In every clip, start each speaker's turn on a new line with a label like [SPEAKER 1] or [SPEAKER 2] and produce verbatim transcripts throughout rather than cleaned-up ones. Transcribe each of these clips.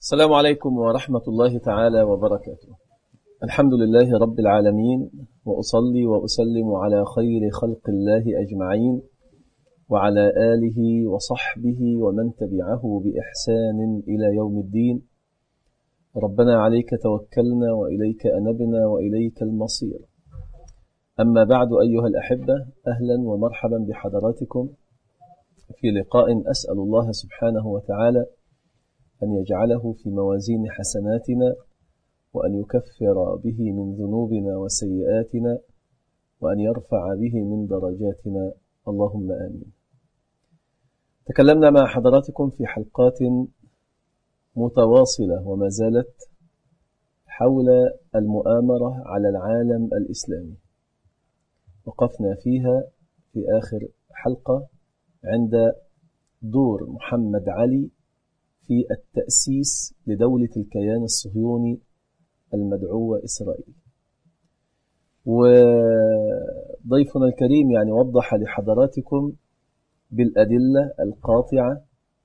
[SPEAKER 1] السلام عليكم ورحمة الله تعالى وبركاته. الحمد لله رب العالمين، وأصلي وأسلم على خير خلق الله أجمعين وعلى آله وصحبه ومن تبعه بإحسان إلى يوم الدين. ربنا عليك توكلنا وإليك أنبنا وإليك المصير. أما بعد أيها الأحبة، أهلا ومرحبا بحضراتكم في لقاء أسأل الله سبحانه وتعالى أن يجعله في موازين حسناتنا، وأن يكفر به من ذنوبنا وسيئاتنا، وأن يرفع به من درجاتنا، اللهم آمين. تكلمنا مع حضراتكم في حلقات متواصلة وما زالت حول المؤامرة على العالم الإسلامي. وقفنا فيها في آخر حلقة عند دور محمد علي في التأسيس لدولة الكيان الصهيوني المدعوة إسرائيل. وضيفنا الكريم يعني وضح لحضراتكم بالأدلة القاطعة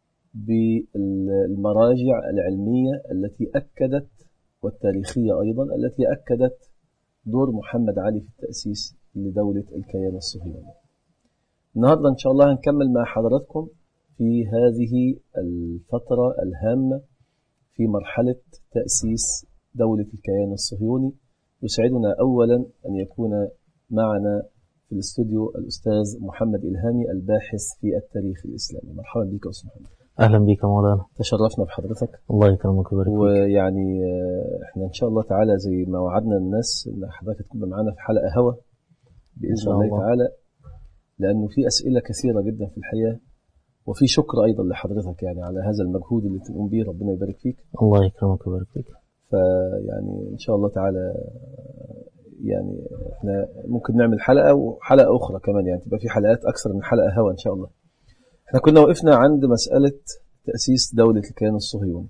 [SPEAKER 1] بالمراجع العلمية التي أكدت والتاريخية أيضا التي أكدت دور محمد علي في التأسيس لدولة الكيان الصهيوني. النهاردة إن شاء الله هنكمل مع حضراتكم في هذه الفترة الهامة في مرحلة تأسيس دولة الكيان الصهيوني. يسعدنا أولا أن يكون معنا في الاستوديو الأستاذ محمد إلهامي الباحث في التاريخ الإسلامي. مرحبا بك أستاذ محمد.
[SPEAKER 2] أهلا بك مولانا،
[SPEAKER 1] تشرفنا بحضرتك.
[SPEAKER 2] الله يكرمك ويبارك فيك.
[SPEAKER 1] ويعني احنا إن شاء الله تعالى زي ما وعدنا الناس أن حضرتك تكون معنا في حلقة هوا بإذن الله, الله تعالى، لأنه في أسئلة كثيرة جدا في الحقيقة، وفي شكر أيضا لحضرتك يعني على هذا المجهود اللي تقوم به. ربنا يبارك فيك.
[SPEAKER 2] الله يكرمك ويبارك فيك.
[SPEAKER 1] فيعني إن شاء الله تعالى يعني احنا ممكن نعمل حلقة وحلقة أخرى كمان، يعني تبقى في حلقات أكثر من حلقة هوا إن شاء الله. احنا كنا وقفنا عند مسألة تأسيس دولة الكيان الصهيوني.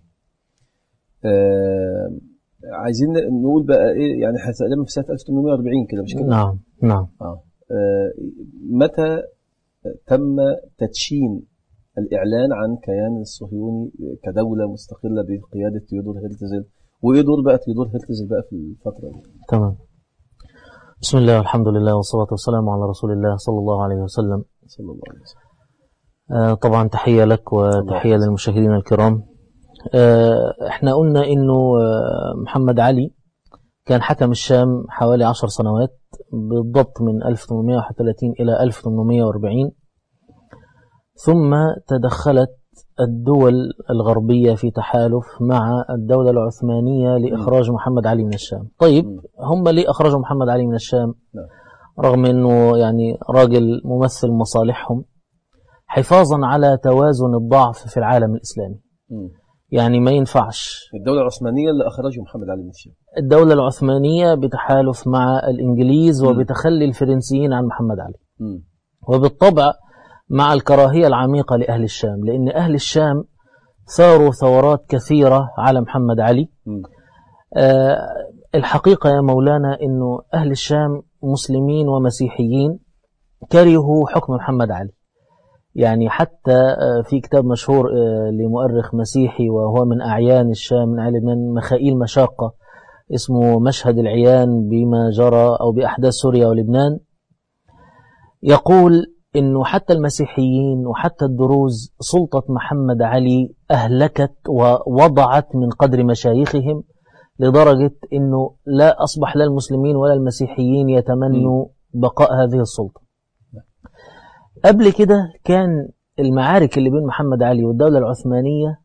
[SPEAKER 1] آه عايزين نقول بقى إيه، يعني هتقدم في سنة ألف وثمانمائة وأربعين كده مش كده؟
[SPEAKER 2] نعم نعم.
[SPEAKER 1] آه. آه متى تم تدشين الإعلان عن كيان الصهيوني كدولة مستقلة بقيادة تيودور هيرتزل، وإيه دور بقى تيودور هيرتزل بقى في الفترة دي؟
[SPEAKER 2] تمام. بسم الله والحمد لله والصلاة والسلام على رسول الله صلى الله عليه وسلم.
[SPEAKER 1] صلى الله عليه وسلم.
[SPEAKER 2] آه طبعا تحية لك وتحية للمشاهدين الكرام. آه احنا قلنا إنه آه محمد علي كان حكم الشام حوالي عشر سنوات بالضبط من ألف وثمانمائة وواحد وثلاثين إلى ألف وثمانمائة وأربعين، ثم تدخلت الدول الغربية في تحالف مع الدولة العثمانية لإخراج محمد علي من الشام. طيب هم ليه أخرجوا محمد علي من الشام؟ رغم أنه يعني راجل ممثل مصالحهم، حفاظا على توازن الضعف في العالم الإسلامي. يعني ما ينفعش
[SPEAKER 1] الدولة العثمانية اللي أخرجوا محمد علي من الشام،
[SPEAKER 2] الدولة العثمانية بتحالف مع الإنجليز وبتخلي الفرنسيين عن محمد علي، م. وبالطبع مع الكراهية العميقة لأهل الشام، لأن أهل الشام ثاروا ثورات كثيرة على محمد علي. آه الحقيقة يا مولانا أنه أهل الشام مسلمين ومسيحيين كرهوا حكم محمد علي. يعني حتى آه في كتاب مشهور آه لمؤرخ مسيحي وهو من أعيان الشام من مخائيل مشاقة اسمه مشهد العيان بما جرى أو بأحداث سوريا ولبنان، يقول إنه حتى المسيحيين وحتى الدروز سلطة محمد علي أهلكت ووضعت من قدر مشايخهم، لدرجة إنه لا أصبح لا المسلمين ولا المسيحيين يتمنوا بقاء هذه السلطة. قبل كده كان المعارك اللي بين محمد علي والدولة العثمانية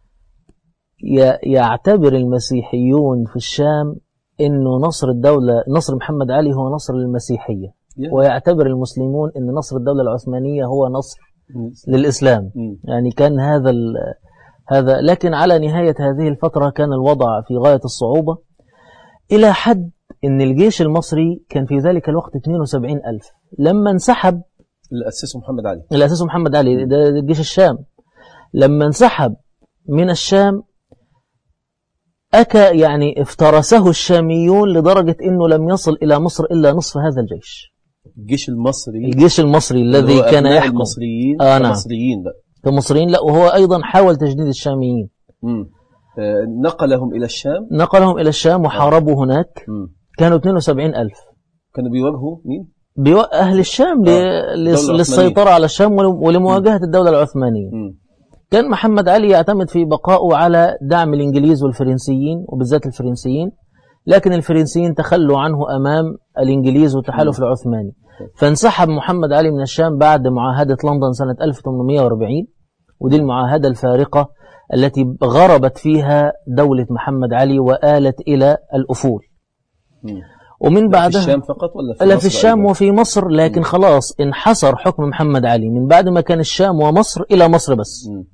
[SPEAKER 2] يعتبر المسيحيون في الشام إنه نصر الدولة نصر محمد علي هو نصر للمسيحية، ويعتبر المسلمون أن نصر الدولة العثمانية هو نصر للإسلام. يعني كان هذا هذا لكن على نهاية هذه الفترة كان الوضع في غاية الصعوبة، إلى حد أن الجيش المصري كان في ذلك الوقت اثنين وسبعين ألف. لما انسحب
[SPEAKER 1] اللي أسسه محمد علي
[SPEAKER 2] اللي أسسه محمد علي ده جيش الشام، لما انسحب من الشام أكا يعني افترسه الشاميون لدرجة أنه لم يصل إلى مصر إلا نصف هذا الجيش.
[SPEAKER 1] الجيش المصري
[SPEAKER 2] الجيش المصري الذي كان يحكم
[SPEAKER 1] المصريين
[SPEAKER 2] آه نعم.
[SPEAKER 1] كمصريين بقى
[SPEAKER 2] كمصريين لا، وهو أيضا حاول تجنيد الشاميين.
[SPEAKER 1] م. نقلهم إلى الشام
[SPEAKER 2] نقلهم إلى الشام وحاربوا آه. هناك. م. كانوا اثنين وسبعين ألف.
[SPEAKER 1] كانوا بيواجهوا مين؟
[SPEAKER 2] بيو... أهل الشام آه. للسيطرة على الشام ولمواجهة م. الدولة العثمانية. م. كان محمد علي يعتمد في بقائه على دعم الإنجليز والفرنسيين وبالذات الفرنسيين، لكن الفرنسيين تخلوا عنه أمام الإنجليز والتحالف م. العثماني، فانسحب محمد علي من الشام بعد معاهدة لندن سنة ألف وثمانمائة وأربعين، ودي المعاهدة الفارقة التي غربت فيها دولة محمد علي وآلت إلى الأفول. م. ومن بعدها
[SPEAKER 1] في الشام فقط ولا في
[SPEAKER 2] لا
[SPEAKER 1] مصر؟
[SPEAKER 2] في الشام أيضا؟ وفي مصر، لكن م. خلاص انحصر حكم محمد علي من بعد ما كان الشام ومصر إلى مصر بس. م.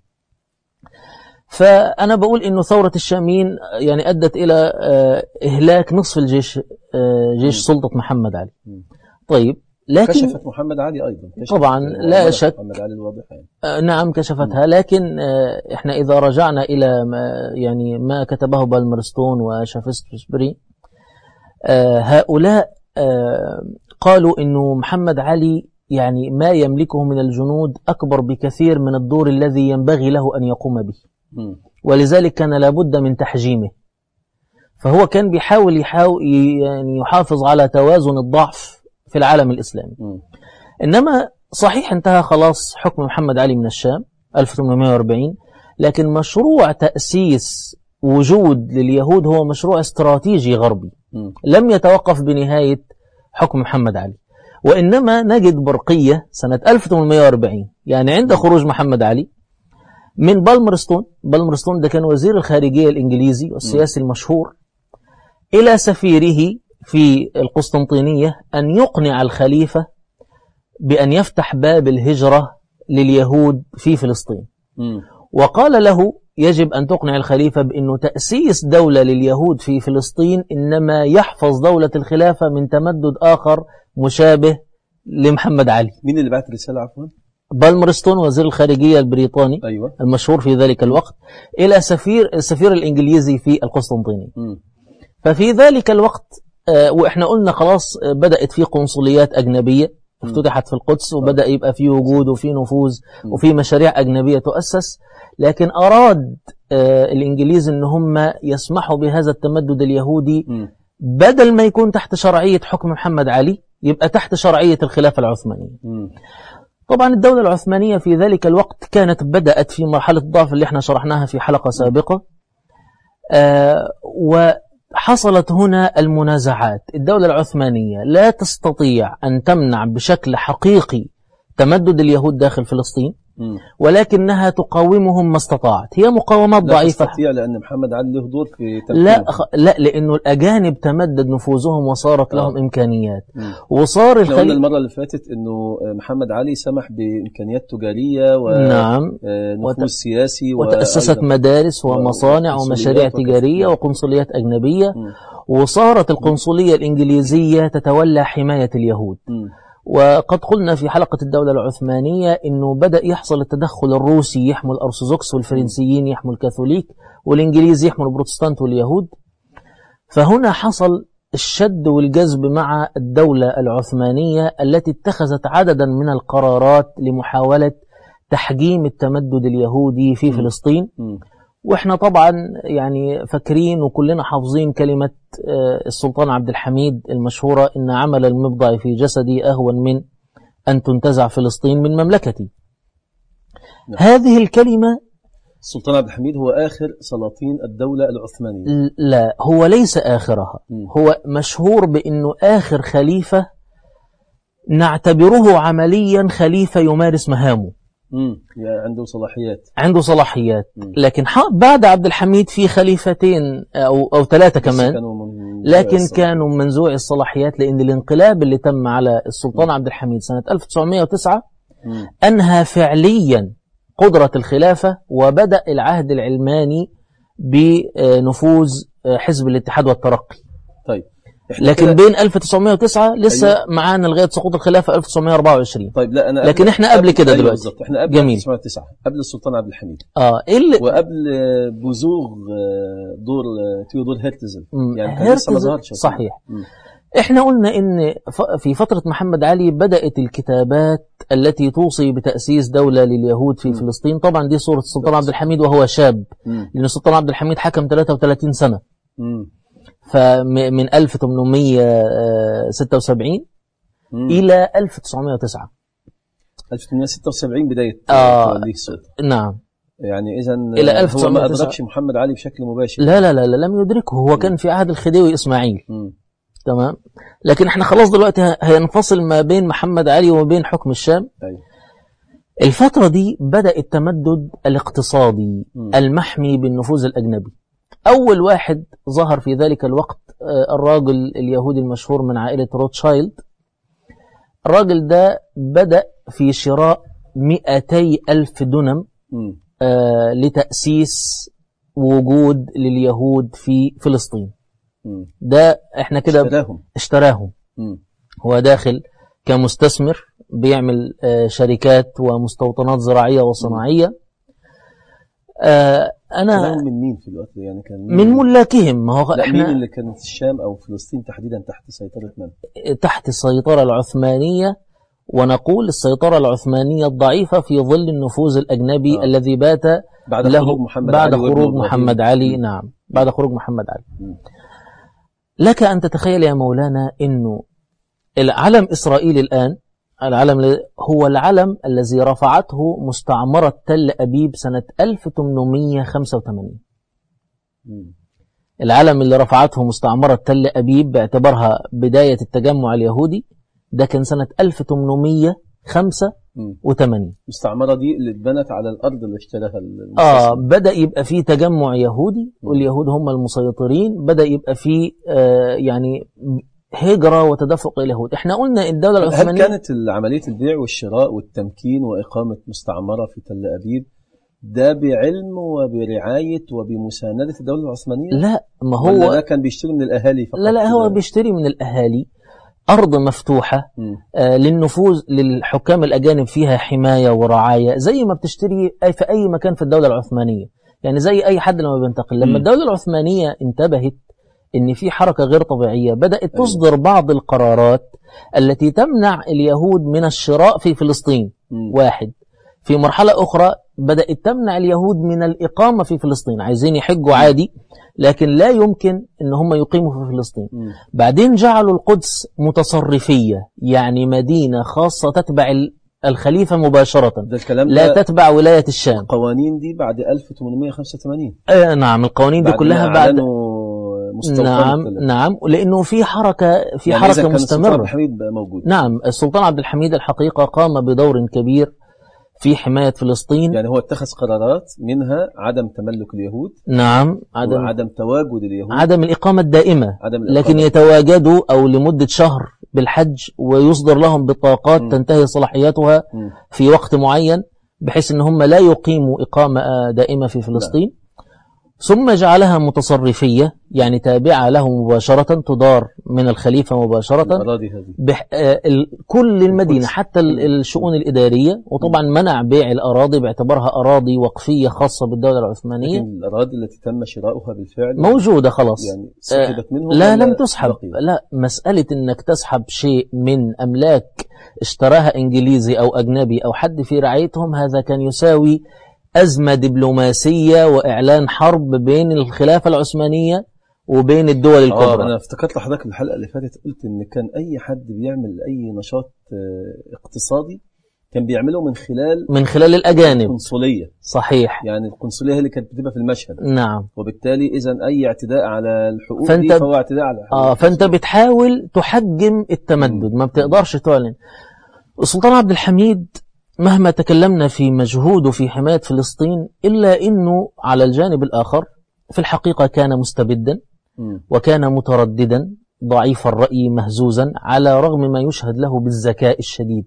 [SPEAKER 2] فأنا بقول إنه ثورة الشاميين يعني أدت إلى إهلاك نصف الجيش، جيش م. سلطة محمد علي. م. طيب لكن
[SPEAKER 1] كشفت محمد علي أيضا
[SPEAKER 2] طبعا لا شك
[SPEAKER 1] محمد علي الواضح يعني.
[SPEAKER 2] نعم كشفتها، لكن إحنا إذا رجعنا إلى ما يعني ما كتبه بالمرستون وشافسبري، هؤلاء قالوا إنه محمد علي يعني ما يملكه من الجنود أكبر بكثير من الدور الذي ينبغي له أن يقوم به، ولذلك كان لابد من تحجيمه. فهو كان بيحاول يحاول يعني يحافظ على توازن الضعف في العالم الإسلامي. م. إنما صحيح انتهى خلاص حكم محمد علي من الشام ألف وثمانمائة وأربعين، لكن مشروع تأسيس وجود لليهود هو مشروع استراتيجي غربي م. لم يتوقف بنهاية حكم محمد علي، وإنما نجد برقية سنة ألف وثمانمائة وأربعين يعني عند خروج محمد علي من بالمرستون. بالمرستون ده كان وزير الخارجية الإنجليزي والسياسي م. المشهور، إلى سفيره في القسطنطينية أن يقنع الخليفة بأن يفتح باب الهجرة لليهود في فلسطين. م. وقال له يجب أن تقنع الخليفة بأنه تأسيس دولة لليهود في فلسطين إنما يحفظ دولة الخلافة من تمدد آخر مشابه لمحمد علي.
[SPEAKER 1] مين اللي بعت رسالة عفوا؟
[SPEAKER 2] بالمرستون وزير الخارجية البريطاني
[SPEAKER 1] أيوة.
[SPEAKER 2] المشهور في ذلك الوقت إلى سفير السفير الإنجليزي في القسطنطينية. م. ففي ذلك الوقت وإحنا قلنا خلاص بدأت في قنصليات أجنبية افتتحت في القدس، وبدأ يبقى في وجود وفي نفوذ وفي مشاريع أجنبية تؤسس، لكن أراد الإنجليز أن هم يسمحوا بهذا التمدد اليهودي بدل ما يكون تحت شرعية حكم محمد علي يبقى تحت شرعية الخلافة العثمانية. طبعا الدولة العثمانية في ذلك الوقت كانت بدأت في مرحلة الضعف اللي احنا شرحناها في حلقة سابقة، آه و حصلت هنا المنازعات. الدولة العثمانية لا تستطيع أن تمنع بشكل حقيقي تمدد اليهود داخل فلسطين، ولكنها تقاومهم ما استطاعت. هي مقاومات
[SPEAKER 1] لا
[SPEAKER 2] ضعيفة.
[SPEAKER 1] لا تستطيع لأن محمد علي له دور في تمكين.
[SPEAKER 2] لا لا لأنه الأجانب تمدد نفوذهم وصارت لهم آه. إمكانيات.
[SPEAKER 1] مم.
[SPEAKER 2] وصار
[SPEAKER 1] الخليفة قلنا المرة اللي فاتت أنه محمد علي سمح بإمكانيات تجارية ونفوذ
[SPEAKER 2] وت...
[SPEAKER 1] سياسي
[SPEAKER 2] وتأسست مدارس ومصانع ومشاريع تجارية وقنصليات أجنبية. مم. وصارت القنصلية الإنجليزية تتولى حماية اليهود. مم. وقد قلنا في حلقة الدولة العثمانية أنه بدأ يحصل التدخل الروسي يحمل الأرثوذكس والفرنسيين يحمل الكاثوليك والإنجليز يحمل البروتستانت واليهود. فهنا حصل الشد والجذب مع الدولة العثمانية التي اتخذت عددا من القرارات لمحاولة تحجيم التمدد اليهودي في فلسطين. وإحنا طبعا يعني فاكرين وكلنا حافظين كلمة السلطان عبد الحميد المشهورة إن عمل المبضع في جسدي أهون من أن تنتزع فلسطين من مملكتي. نعم. هذه الكلمة
[SPEAKER 1] السلطان عبد الحميد هو آخر سلاطين الدولة العثمانية.
[SPEAKER 2] لا هو ليس آخرها. م. هو مشهور بأنه آخر خليفة نعتبره عمليا خليفة يمارس مهامه.
[SPEAKER 1] امم عنده صلاحيات
[SPEAKER 2] عنده صلاحيات مم. لكن بعد عبد الحميد في خليفتين او او ثلاثه كمان كانوا لكن كانوا منزوع الصلاحيات، لان الانقلاب اللي تم على السلطان مم. عبد الحميد سنه ألف وتسعمائة وتسعة مم. انهى فعليا قدره الخلافه، وبدا العهد العلماني بنفوذ حزب الاتحاد والترقي.
[SPEAKER 1] طيب
[SPEAKER 2] لكن بين ألف وتسعمائة وتسعة لسه أيوة. معانا لغايه سقوط الخلافه ألف وتسعمائة وأربعة وعشرين.
[SPEAKER 1] طيب لا انا
[SPEAKER 2] لكن احنا قبل كده
[SPEAKER 1] أيوة
[SPEAKER 2] دلوقتي
[SPEAKER 1] بالضبط. احنا قبل
[SPEAKER 2] جميل.
[SPEAKER 1] ألف وتسعمائة وتسعة قبل السلطان عبد الحميد
[SPEAKER 2] اه اللي
[SPEAKER 1] وقبل بزوغ دور تيودور هيرتزل، يعني
[SPEAKER 2] هيرتزل
[SPEAKER 1] لسه ما ظهرش.
[SPEAKER 2] صحيح. م. احنا قلنا ان في فترة محمد علي بدأت الكتابات التي توصي بتأسيس دولة لليهود في م. فلسطين. طبعا دي صورة السلطان عبد الحميد وهو شاب، م. لأن السلطان عبد الحميد حكم ثلاثة وثلاثين سنة، م. فمن ألف وثمانمائة وستة وسبعين م. إلى ألف وتسعمائة وتسعة.
[SPEAKER 1] ألف وثمانمائة وستة وسبعين بداية
[SPEAKER 2] آه
[SPEAKER 1] توليه السلطة.
[SPEAKER 2] نعم.
[SPEAKER 1] يعني إذا
[SPEAKER 2] إلى ألف وتسعمائة وتسعة.
[SPEAKER 1] هو ما أدركش محمد علي بشكل مباشر.
[SPEAKER 2] لا لا لا, لا لم يدركه، هو م. كان في عهد الخديوي إسماعيل. م. تمام. لكن احنا خلاص دلوقتي هينفصل ما بين محمد علي وما بين حكم الشام. أيوة. الفترة دي بدأ التمدد الاقتصادي م. المحمي بالنفوذ الأجنبي. أول واحد ظهر في ذلك الوقت الراجل اليهودي المشهور من عائلة روتشايلد. الراجل ده بدأ في شراء مئتي ألف دونم آه لتأسيس وجود لليهود في فلسطين. م. ده احنا كده
[SPEAKER 1] اشتراهم,
[SPEAKER 2] اشتراهم. هو داخل كمستثمر بيعمل آه شركات ومستوطنات زراعية وصناعية. آه أنا
[SPEAKER 1] من مين في الوقت يعني كان
[SPEAKER 2] من ملاكهم. ما هو
[SPEAKER 1] لا
[SPEAKER 2] احنا
[SPEAKER 1] مين اللي كانت الشام أو فلسطين تحديدا تحت سيطرة من؟
[SPEAKER 2] تحت السيطرة العثمانية، ونقول السيطرة العثمانية الضعيفة في ظل النفوذ الأجنبي آه. الذي بات
[SPEAKER 1] بعد
[SPEAKER 2] له
[SPEAKER 1] خروج محمد
[SPEAKER 2] بعد
[SPEAKER 1] علي
[SPEAKER 2] خروج محمد علي. م. نعم بعد خروج محمد علي. م. لك أن تتخيل يا مولانا أنه العلم إسرائيل الآن، العلم هو العلم الذي رفعته مستعمرة تل أبيب سنة ألف وثمانمائة وخمسة وثمانين. م. العلم اللي رفعته مستعمرة تل أبيب باعتبارها بداية التجمع اليهودي ده كان سنة ألف وثمانمائة وخمسة وثمانين.
[SPEAKER 1] المستعمرة دي اللي اتبنت على الأرض اللي اشتراها المستثمر.
[SPEAKER 2] آه بدأ يبقى فيه تجمع يهودي واليهود هم المسيطرين. بدأ يبقى فيه آه يعني هجرة وتدفق اليهود. احنا قلنا الدولة العثمانية.
[SPEAKER 1] هل كانت عملية البيع والشراء والتمكين وإقامة مستعمرة في تل أبيب ده بعلم وبرعاية وبمساندة الدولة العثمانية؟
[SPEAKER 2] لا، ما هو
[SPEAKER 1] ولا ده كان بيشتري من الأهالي فقط؟
[SPEAKER 2] لا لا هو بيشتري من الأهالي أرض مفتوحة آه للنفوذ للحكام الأجانب، فيها حماية ورعاية زي ما بتشتري أي في أي مكان في الدولة العثمانية. يعني زي أي حد لما بينتقل. لما م. الدولة العثمانية انتبهت إن في حركة غير طبيعية بدأت تصدر بعض القرارات التي تمنع اليهود من الشراء في فلسطين. م. واحد. في مرحلة أخرى بدأت تمنع اليهود من الإقامة في فلسطين. عايزين يحجوا عادي لكن لا يمكن ان هم يقيموا في فلسطين. م. بعدين جعلوا القدس متصرفية، يعني مدينة خاصة تتبع الخليفة مباشرة، لا تتبع ولاية الشام.
[SPEAKER 1] القوانين دي بعد ألف وثمانمائة وخمسة وثمانين.
[SPEAKER 2] آه نعم القوانين دي كلها بعد. نعم
[SPEAKER 1] كلها.
[SPEAKER 2] نعم لأنه في حركة في
[SPEAKER 1] يعني
[SPEAKER 2] حركة
[SPEAKER 1] كان
[SPEAKER 2] مستمرة.
[SPEAKER 1] السلطان عبد الحميد موجود.
[SPEAKER 2] نعم السلطان عبد الحميد الحقيقة قام بدور كبير في حماية فلسطين.
[SPEAKER 1] يعني هو اتخذ قرارات منها عدم تملك اليهود.
[SPEAKER 2] نعم عدم
[SPEAKER 1] عدم تواجد اليهود،
[SPEAKER 2] عدم الإقامة الدائمة،
[SPEAKER 1] عدم الإقامة.
[SPEAKER 2] لكن يتواجدوا أو لمدة شهر بالحج ويصدر لهم بطاقات م. تنتهي صلاحياتها م. في وقت معين بحيث أن هم لا يقيموا إقامة دائمة في فلسطين. لا. ثم جعلها متصرفية، يعني تابعة له مباشرة، تدار من الخليفة مباشرة.
[SPEAKER 1] الأراضي هذه
[SPEAKER 2] بح... ال... كل المدينة حتى الشؤون الإدارية. وطبعا منع بيع الأراضي باعتبارها أراضي وقفية خاصة بالدولة العثمانية.
[SPEAKER 1] لكن الأراضي التي تم شراؤها بالفعل
[SPEAKER 2] موجودة خلاص.
[SPEAKER 1] يعني سحبت منهم؟
[SPEAKER 2] لا لم تسحب. لا، مسألة إنك تسحب شيء من أملاك اشتراها إنجليزي أو أجنبي أو حد في رعايتهم، هذا كان يساوي أزمة دبلوماسية وإعلان حرب بين الخلافة العثمانية وبين الدول الكبرى.
[SPEAKER 1] آه أنا افتكرت لحضرتك الحلقة اللي فاتت قلت إن كان أي حد بيعمل أي نشاط اقتصادي كان بيعمله من خلال
[SPEAKER 2] من خلال الأجانب.
[SPEAKER 1] القنصلية.
[SPEAKER 2] صحيح.
[SPEAKER 1] يعني القنصلية هي اللي كانت بتبقى في المشهد.
[SPEAKER 2] نعم.
[SPEAKER 1] وبالتالي إذا أي اعتداء على الحقوق
[SPEAKER 2] فانت
[SPEAKER 1] دي فهو اعتداء على الحقوق.
[SPEAKER 2] آه فأنت بتحاول تحجم التمدد، ما بتقدرش تعلن. السلطان عبد الحميد مهما تكلمنا في مجهوده في حماية فلسطين إلا أنه على الجانب الآخر في الحقيقة كان مستبدا وكان مترددا ضعيف الرأي مهزوزا على رغم ما يشهد له بالذكاء الشديد.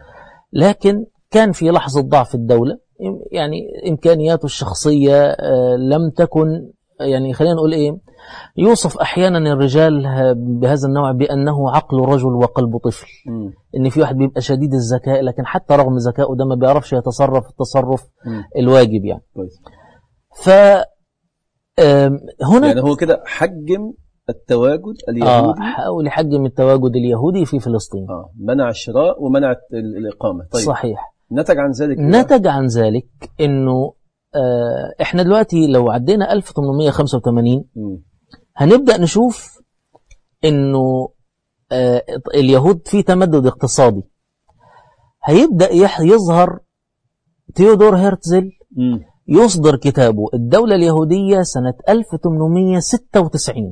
[SPEAKER 2] لكن كان في لحظة ضعف الدولة، يعني إمكانياته الشخصية لم تكن، يعني خلينا نقول إيه، يوصف أحيانا الرجال بهذا النوع بأنه عقل رجل وقلب طفل. م. إن في واحد بيبقى شديد الذكاء لكن حتى رغم ذكائه ده ما بيعرفش يتصرف التصرف م. الواجب يعني.
[SPEAKER 1] كويس.
[SPEAKER 2] ف هنا
[SPEAKER 1] يعني هو كده حجم التواجد اليهودي
[SPEAKER 2] آه حاول يحجم التواجد اليهودي في فلسطين.
[SPEAKER 1] آه منع الشراء ومنع الإقامة. طيب
[SPEAKER 2] صحيح.
[SPEAKER 1] نتج عن ذلك
[SPEAKER 2] نتج عن ذلك إنه آه إحنا دلوقتي لو عدينا ألف وثمانمائة وخمسة وثمانين م. هنبدأ نشوف إنه آه اليهود في تمدد اقتصادي. هيبدأ يظهر تيودور هيرتزل م. يصدر كتابه الدولة اليهودية سنة ألف وثمانمائة وستة وتسعين.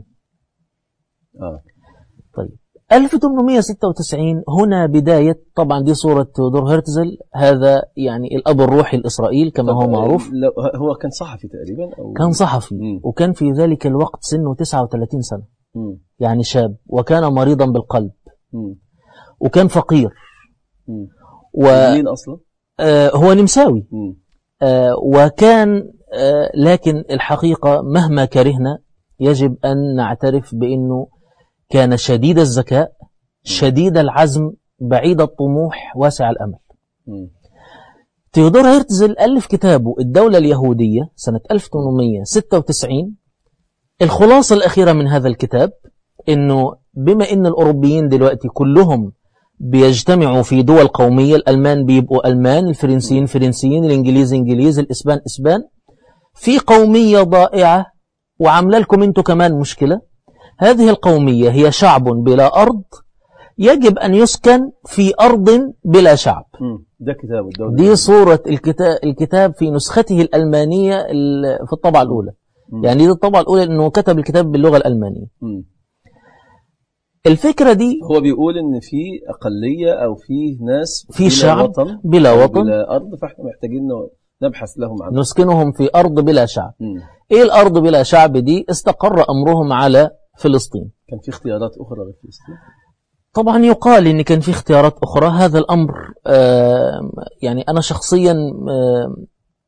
[SPEAKER 1] آه.
[SPEAKER 2] طيب ألف وثمانمائة وستة وتسعين هنا بداية، طبعا دي صورة تيودور هيرتزل، هذا يعني الأب الروحي لإسرائيل كما هو معروف.
[SPEAKER 1] هو كان صحفي تقريبا أو
[SPEAKER 2] كان صحفي م. وكان في ذلك الوقت سنه تسعة وثلاثين سنة م. يعني شاب، وكان مريضا بالقلب م. وكان فقير م. و...
[SPEAKER 1] مين أصلا؟
[SPEAKER 2] آه هو نمساوي م. آه وكان آه لكن الحقيقة مهما كرهنا يجب أن نعترف بأنه كان شديد الذكاء، شديد العزم، بعيد الطموح، واسع الأمل. م. تيودور هيرتزل ألف كتابه الدولة اليهودية سنة ألف وثمانمائة وستة وتسعين. الخلاصة الأخيرة من هذا الكتاب أنه بما أن الأوروبيين دلوقتي كلهم بيجتمعوا في دول قومية، الألمان بيبقوا ألمان، الفرنسيين فرنسيين، الإنجليز إنجليز، الإسبان إسبان، في قومية ضائعة وعامله لكم أنتوا كمان مشكلة. هذه القومية هي شعب بلا أرض يجب أن يسكن في أرض بلا شعب.
[SPEAKER 1] ده كتاب الدولة.
[SPEAKER 2] دي صورة الكتاب, الكتاب في نسخته الألمانية في الطبعة الأولى. م. يعني دي الطبعة الأولى أنه كتب الكتاب باللغة الألمانية. م. الفكرة دي
[SPEAKER 1] هو بيقول ان في اقلية او في ناس
[SPEAKER 2] في شعب
[SPEAKER 1] وطن
[SPEAKER 2] بلا وطن
[SPEAKER 1] بلا ارض، فاحنا محتاجين نبحث لهم عنه،
[SPEAKER 2] نسكنهم في ارض بلا شعب.
[SPEAKER 1] م.
[SPEAKER 2] ايه الارض بلا شعب دي؟ استقر امرهم على فلسطين.
[SPEAKER 1] كان في اختيارات اخرى غير فلسطين؟
[SPEAKER 2] طبعا يقال ان كان في اختيارات اخرى. هذا الامر آه يعني انا شخصيا آه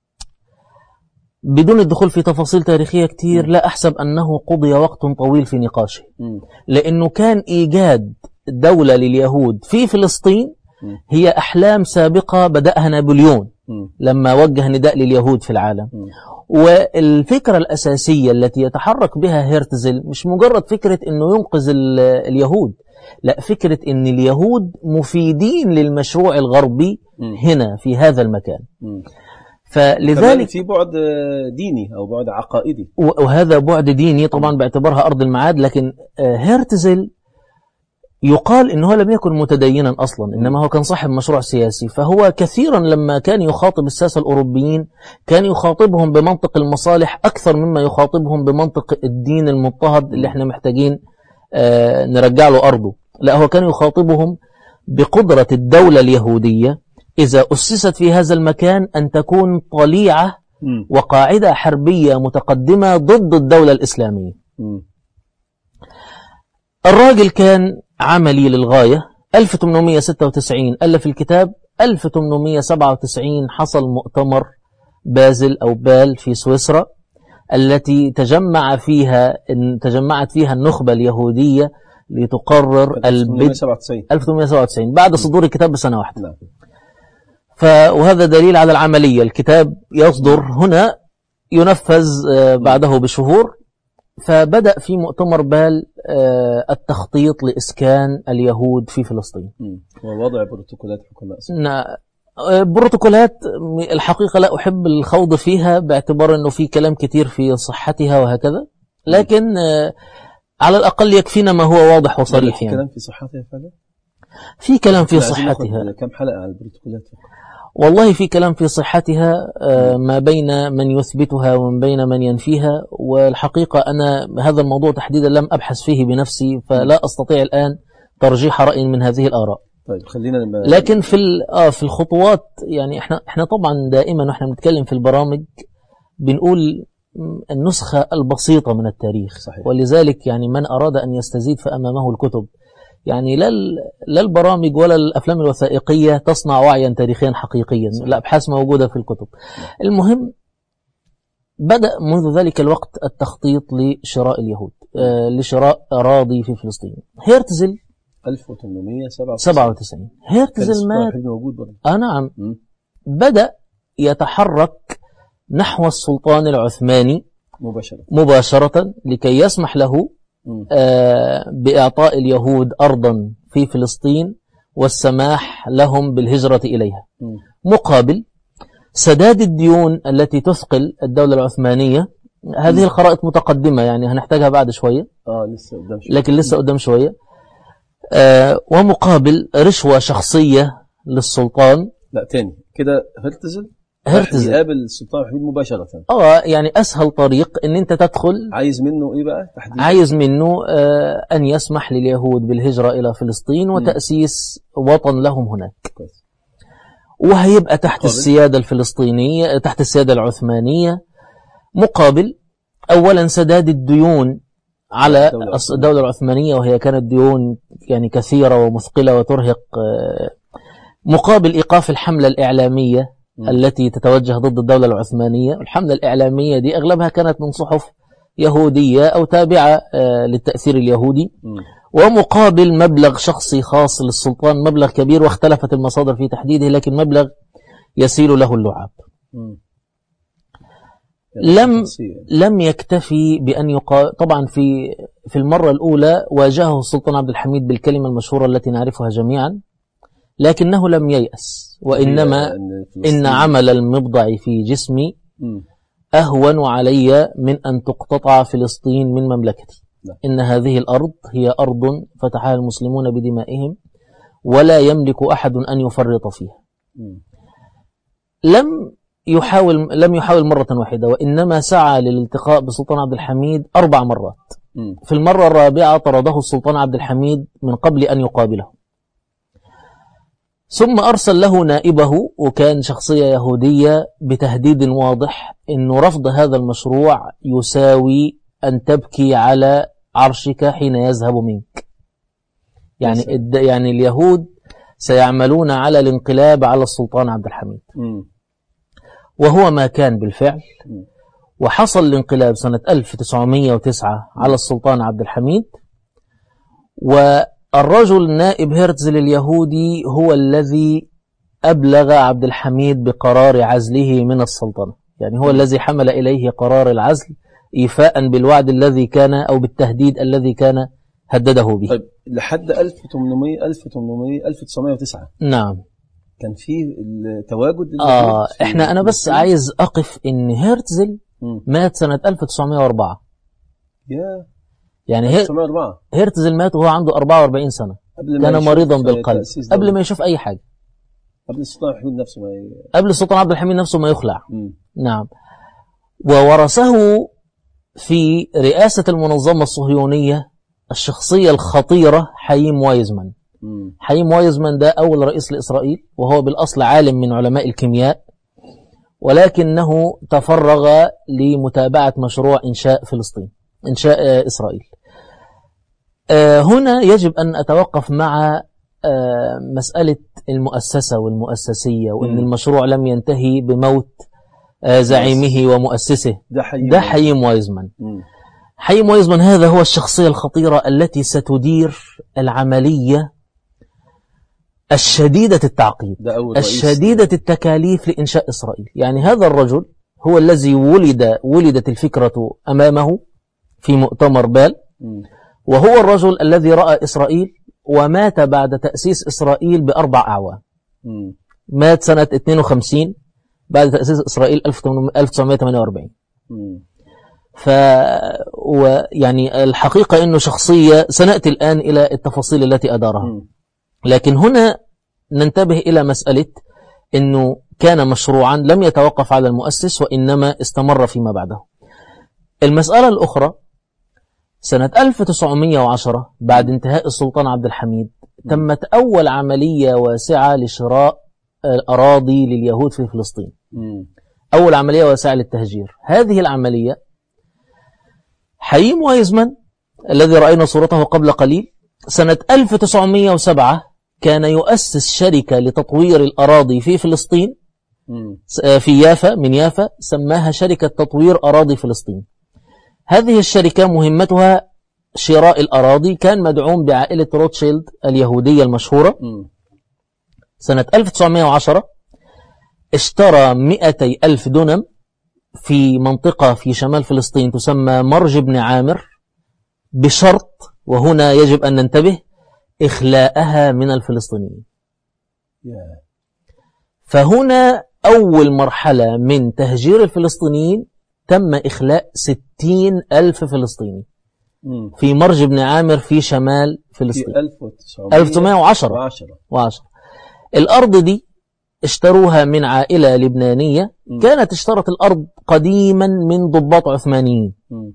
[SPEAKER 2] بدون الدخول في تفاصيل تاريخية كتير م. لا أحسب أنه قضي وقت طويل في نقاشه، م. لأنه كان إيجاد دولة لليهود في فلسطين م. هي أحلام سابقة بدأها نابليون م. لما وجه نداء لليهود في العالم. م. والفكرة الأساسية التي يتحرك بها هيرتزل مش مجرد فكرة أنه ينقذ اليهود، لا، فكرة أن اليهود مفيدين للمشروع الغربي م. هنا في هذا المكان. م. فلذلك
[SPEAKER 1] في بعد ديني أو بعد عقائدي،
[SPEAKER 2] وهذا بعد ديني طبعا باعتبارها أرض المعاد. لكن هيرتزل يقال إنه لم يكن متدينا أصلا، إنما هو كان صاحب مشروع سياسي. فهو كثيرا لما كان يخاطب الساسة الأوروبيين كان يخاطبهم بمنطق المصالح أكثر مما يخاطبهم بمنطق الدين المضطهد اللي احنا محتاجين نرجع له أرضه. لا، هو كان يخاطبهم بقدرة الدولة اليهودية إذا أسست في هذا المكان أن تكون طليعة م. وقاعدة حربية متقدمة ضد الدولة الإسلامية. م. الراجل كان عملي للغاية. ألف وثمانمائة وستة وتسعين ألف الكتاب، ألف وثمانمائة وسبعة وتسعين حصل مؤتمر بازل أو بال في سويسرا التي تجمع فيها تجمعت فيها النخبة اليهودية لتقرر البدء ألف وثمانمائة وسبعة وتسعين بعد صدور الكتاب بسنة واحدة. لا. وهذا دليل على العملية. الكتاب يصدر هنا ينفذ بعده بشهور. فبدأ في مؤتمر بال التخطيط لإسكان اليهود في فلسطين
[SPEAKER 1] ووضع بروتوكولات حكماء.
[SPEAKER 2] بروتوكولات الحقيقة لا أحب الخوض فيها باعتبار أنه في كلام كتير في صحتها وهكذا، لكن على الأقل يكفينا ما هو واضح وصريح.
[SPEAKER 1] يعني كلام في صحتها فعلا؟
[SPEAKER 2] في كلام في صحتها.
[SPEAKER 1] كم حلقة على البروتوكولات؟
[SPEAKER 2] والله في كلام في صحتها ما بين من يثبتها ومن بين من ينفيها. والحقيقة أنا هذا الموضوع تحديدا لم أبحث فيه بنفسي، فلا أستطيع الآن ترجيح رأي من هذه الآراء.
[SPEAKER 1] طيب خلينا لما...
[SPEAKER 2] لكن في آه في الخطوات، يعني احنا احنا طبعا دائما واحنا بنتكلم في البرامج بنقول النسخة البسيطة من التاريخ. صحيح. ولذلك يعني من أراد أن يستزيد فأمامه الكتب. يعني لا لا البرامج ولا الأفلام الوثائقية تصنع وعيا تاريخيا حقيقيا. صحيح. الأبحاث موجودة في الكتب. المهم بدأ منذ ذلك الوقت التخطيط لشراء اليهود، آه لشراء أراضي في فلسطين. هيرتزل
[SPEAKER 1] ألف وثمانمائة
[SPEAKER 2] وسبعة وتسعين هيرتزل مات. آه نعم. م. بدأ يتحرك نحو السلطان العثماني
[SPEAKER 1] مباشرة,
[SPEAKER 2] مباشرة لكي يسمح له آه بإعطاء اليهود أرضا في فلسطين والسماح لهم بالهجرة إليها، مقابل سداد الديون التي تثقل الدولة العثمانية. هذه الخرائط متقدمة، يعني هنحتاجها بعد شوية،
[SPEAKER 1] آه لسه قدام شوية.
[SPEAKER 2] لكن لسه قدام شوية. آه ومقابل رشوة شخصية للسلطان.
[SPEAKER 1] لا تاني كده، هرتزل
[SPEAKER 2] هرتزل
[SPEAKER 1] يقابل السلطان حميد مباشرة.
[SPEAKER 2] اه يعني أسهل طريق إن أنت تدخل.
[SPEAKER 1] عايز منه إيه بقى تحديدا؟
[SPEAKER 2] عايز منه آه أن يسمح لليهود بالهجرة إلى فلسطين وتأسيس وطن لهم هناك،
[SPEAKER 1] كويس.
[SPEAKER 2] وهيبقى تحت مقابل. السيادة الفلسطينية، تحت السيادة العثمانية، مقابل أولا سداد الديون على الدولة العثمانية، وهي كانت ديون يعني كثيرة ومثقلة وترهق، مقابل إيقاف الحملة الإعلامية م. التي تتوجه ضد الدولة العثمانية. الحملة الإعلامية دي أغلبها كانت من صحف يهودية أو تابعة للتأثير اليهودي، م. ومقابل مبلغ شخصي خاص للسلطان، مبلغ كبير واختلفت المصادر في تحديده، لكن مبلغ يسيل له اللعاب. م. لم لم يكتفي بأن يقال. طبعا في في المرة الأولى واجهه السلطان عبد الحميد بالكلمة المشهورة التي نعرفها جميعا، لكنه لم ييأس، وإنما إن عمل المبضع في جسمي أهون علي من أن تقتطع فلسطين من مملكتي. إن هذه الأرض هي أرض فتحها المسلمون بدمائهم ولا يملك أحد أن يفرط فيها. لم يحاول لم يحاول مرة واحدة، وإنما سعى للالتقاء بالسلطان عبد الحميد أربع مرات. م. في المرة الرابعة طرده السلطان عبد الحميد من قبل أن يقابله، ثم أرسل له نائبه، وكان شخصية يهودية، بتهديد واضح إنه رفض هذا المشروع يساوي أن تبكي على عرشك حين يذهب منك. يعني يعني اليهود سيعملون على الانقلاب على السلطان عبد الحميد. م. وهو ما كان بالفعل، وحصل الانقلاب سنة ألف وتسعمائة وتسعة على السلطان عبد الحميد، والرجل نائب هرتزل اليهودي هو الذي أبلغ عبد الحميد بقرار عزله من السلطنة. يعني هو الذي حمل إليه قرار العزل إيفاء بالوعد الذي كان أو بالتهديد الذي كان هدده به.
[SPEAKER 1] طيب لحد ألف وثمانمائة ألف وثمانمائة ألف وتسعمائة وتسعة
[SPEAKER 2] نعم
[SPEAKER 1] كان في التواجد.
[SPEAKER 2] آه احنا انا بس عايز اقف ان هرتزل م. مات سنة ألف وتسعمائة وأربعة.
[SPEAKER 1] يا
[SPEAKER 2] يعني
[SPEAKER 1] ألف وتسعمائة وأربعة
[SPEAKER 2] هرتزل مات وهو عنده أربعة وأربعين سنة، كان مريضا بالقلب قبل ما يشوف اي حاجة،
[SPEAKER 1] قبل السلطان عبد الحميد نفسه ما ي...
[SPEAKER 2] قبل السلطان عبد الحميد نفسه ما يخلع.
[SPEAKER 1] م.
[SPEAKER 2] نعم. وورثه في رئاسة المنظمة الصهيونية الشخصية الخطيرة حييم وايزمان. حييم وايزمان ده أول رئيس لإسرائيل، وهو بالأصل عالم من علماء الكيمياء، ولكنه تفرغ لمتابعة مشروع إنشاء فلسطين، إنشاء إسرائيل. هنا يجب أن أتوقف مع مسألة المؤسسة والمؤسسية، وأن المشروع لم ينتهي بموت زعيمه ومؤسسه. ده حييم وايزمان. حييم وايزمان هذا هو الشخصية الخطيرة التي ستدير العملية الشديدة التعقيد، الشديدة التكاليف لإنشاء إسرائيل. يعني هذا الرجل هو الذي ولد ولدت الفكرة أمامه في مؤتمر بال، وهو الرجل الذي رأى إسرائيل، ومات بعد تأسيس إسرائيل بأربع أعوام. مات سنة اثنين وخمسين بعد تأسيس إسرائيل ألف وتسعمائة وثمانية وأربعين. ف ويعني الحقيقة أنه شخصية سنأتي الآن إلى التفاصيل التي أدارها، لكن هنا ننتبه إلى مسألة أنه كان مشروعا لم يتوقف على المؤسس، وإنما استمر فيما بعده. المسألة الأخرى سنة ألف وتسعمائة وعشرة بعد انتهاء السلطان عبد الحميد تمت أول عملية واسعة لشراء الأراضي لليهود في فلسطين، أول عملية واسعة للتهجير. هذه العملية حييم وايزمان الذي رأينا صورته قبل قليل سنة ألف وتسعمائة وسبعة كان يؤسس شركة لتطوير الأراضي في فلسطين في يافا، من يافا، سماها شركة تطوير أراضي فلسطين. هذه الشركة مهمتها شراء الأراضي، كان مدعوم بعائلة روتشيلد اليهودية المشهورة. سنة ألف وتسعمائة وعشرة اشترى مئتي ألف دونم في منطقة في شمال فلسطين تسمى مرج بن عامر بشرط، وهنا يجب أن ننتبه، إخلاءها من الفلسطينيين. فهنا أول مرحلة من تهجير الفلسطينيين تم إخلاء ستين ألف فلسطيني في مرج بن عامر في شمال فلسطين في ألف وتسعمائة وعشرة. الأرض دي اشتروها من عائلة لبنانية م. كانت اشترت الأرض قديما من ضباط عثمانيين. م.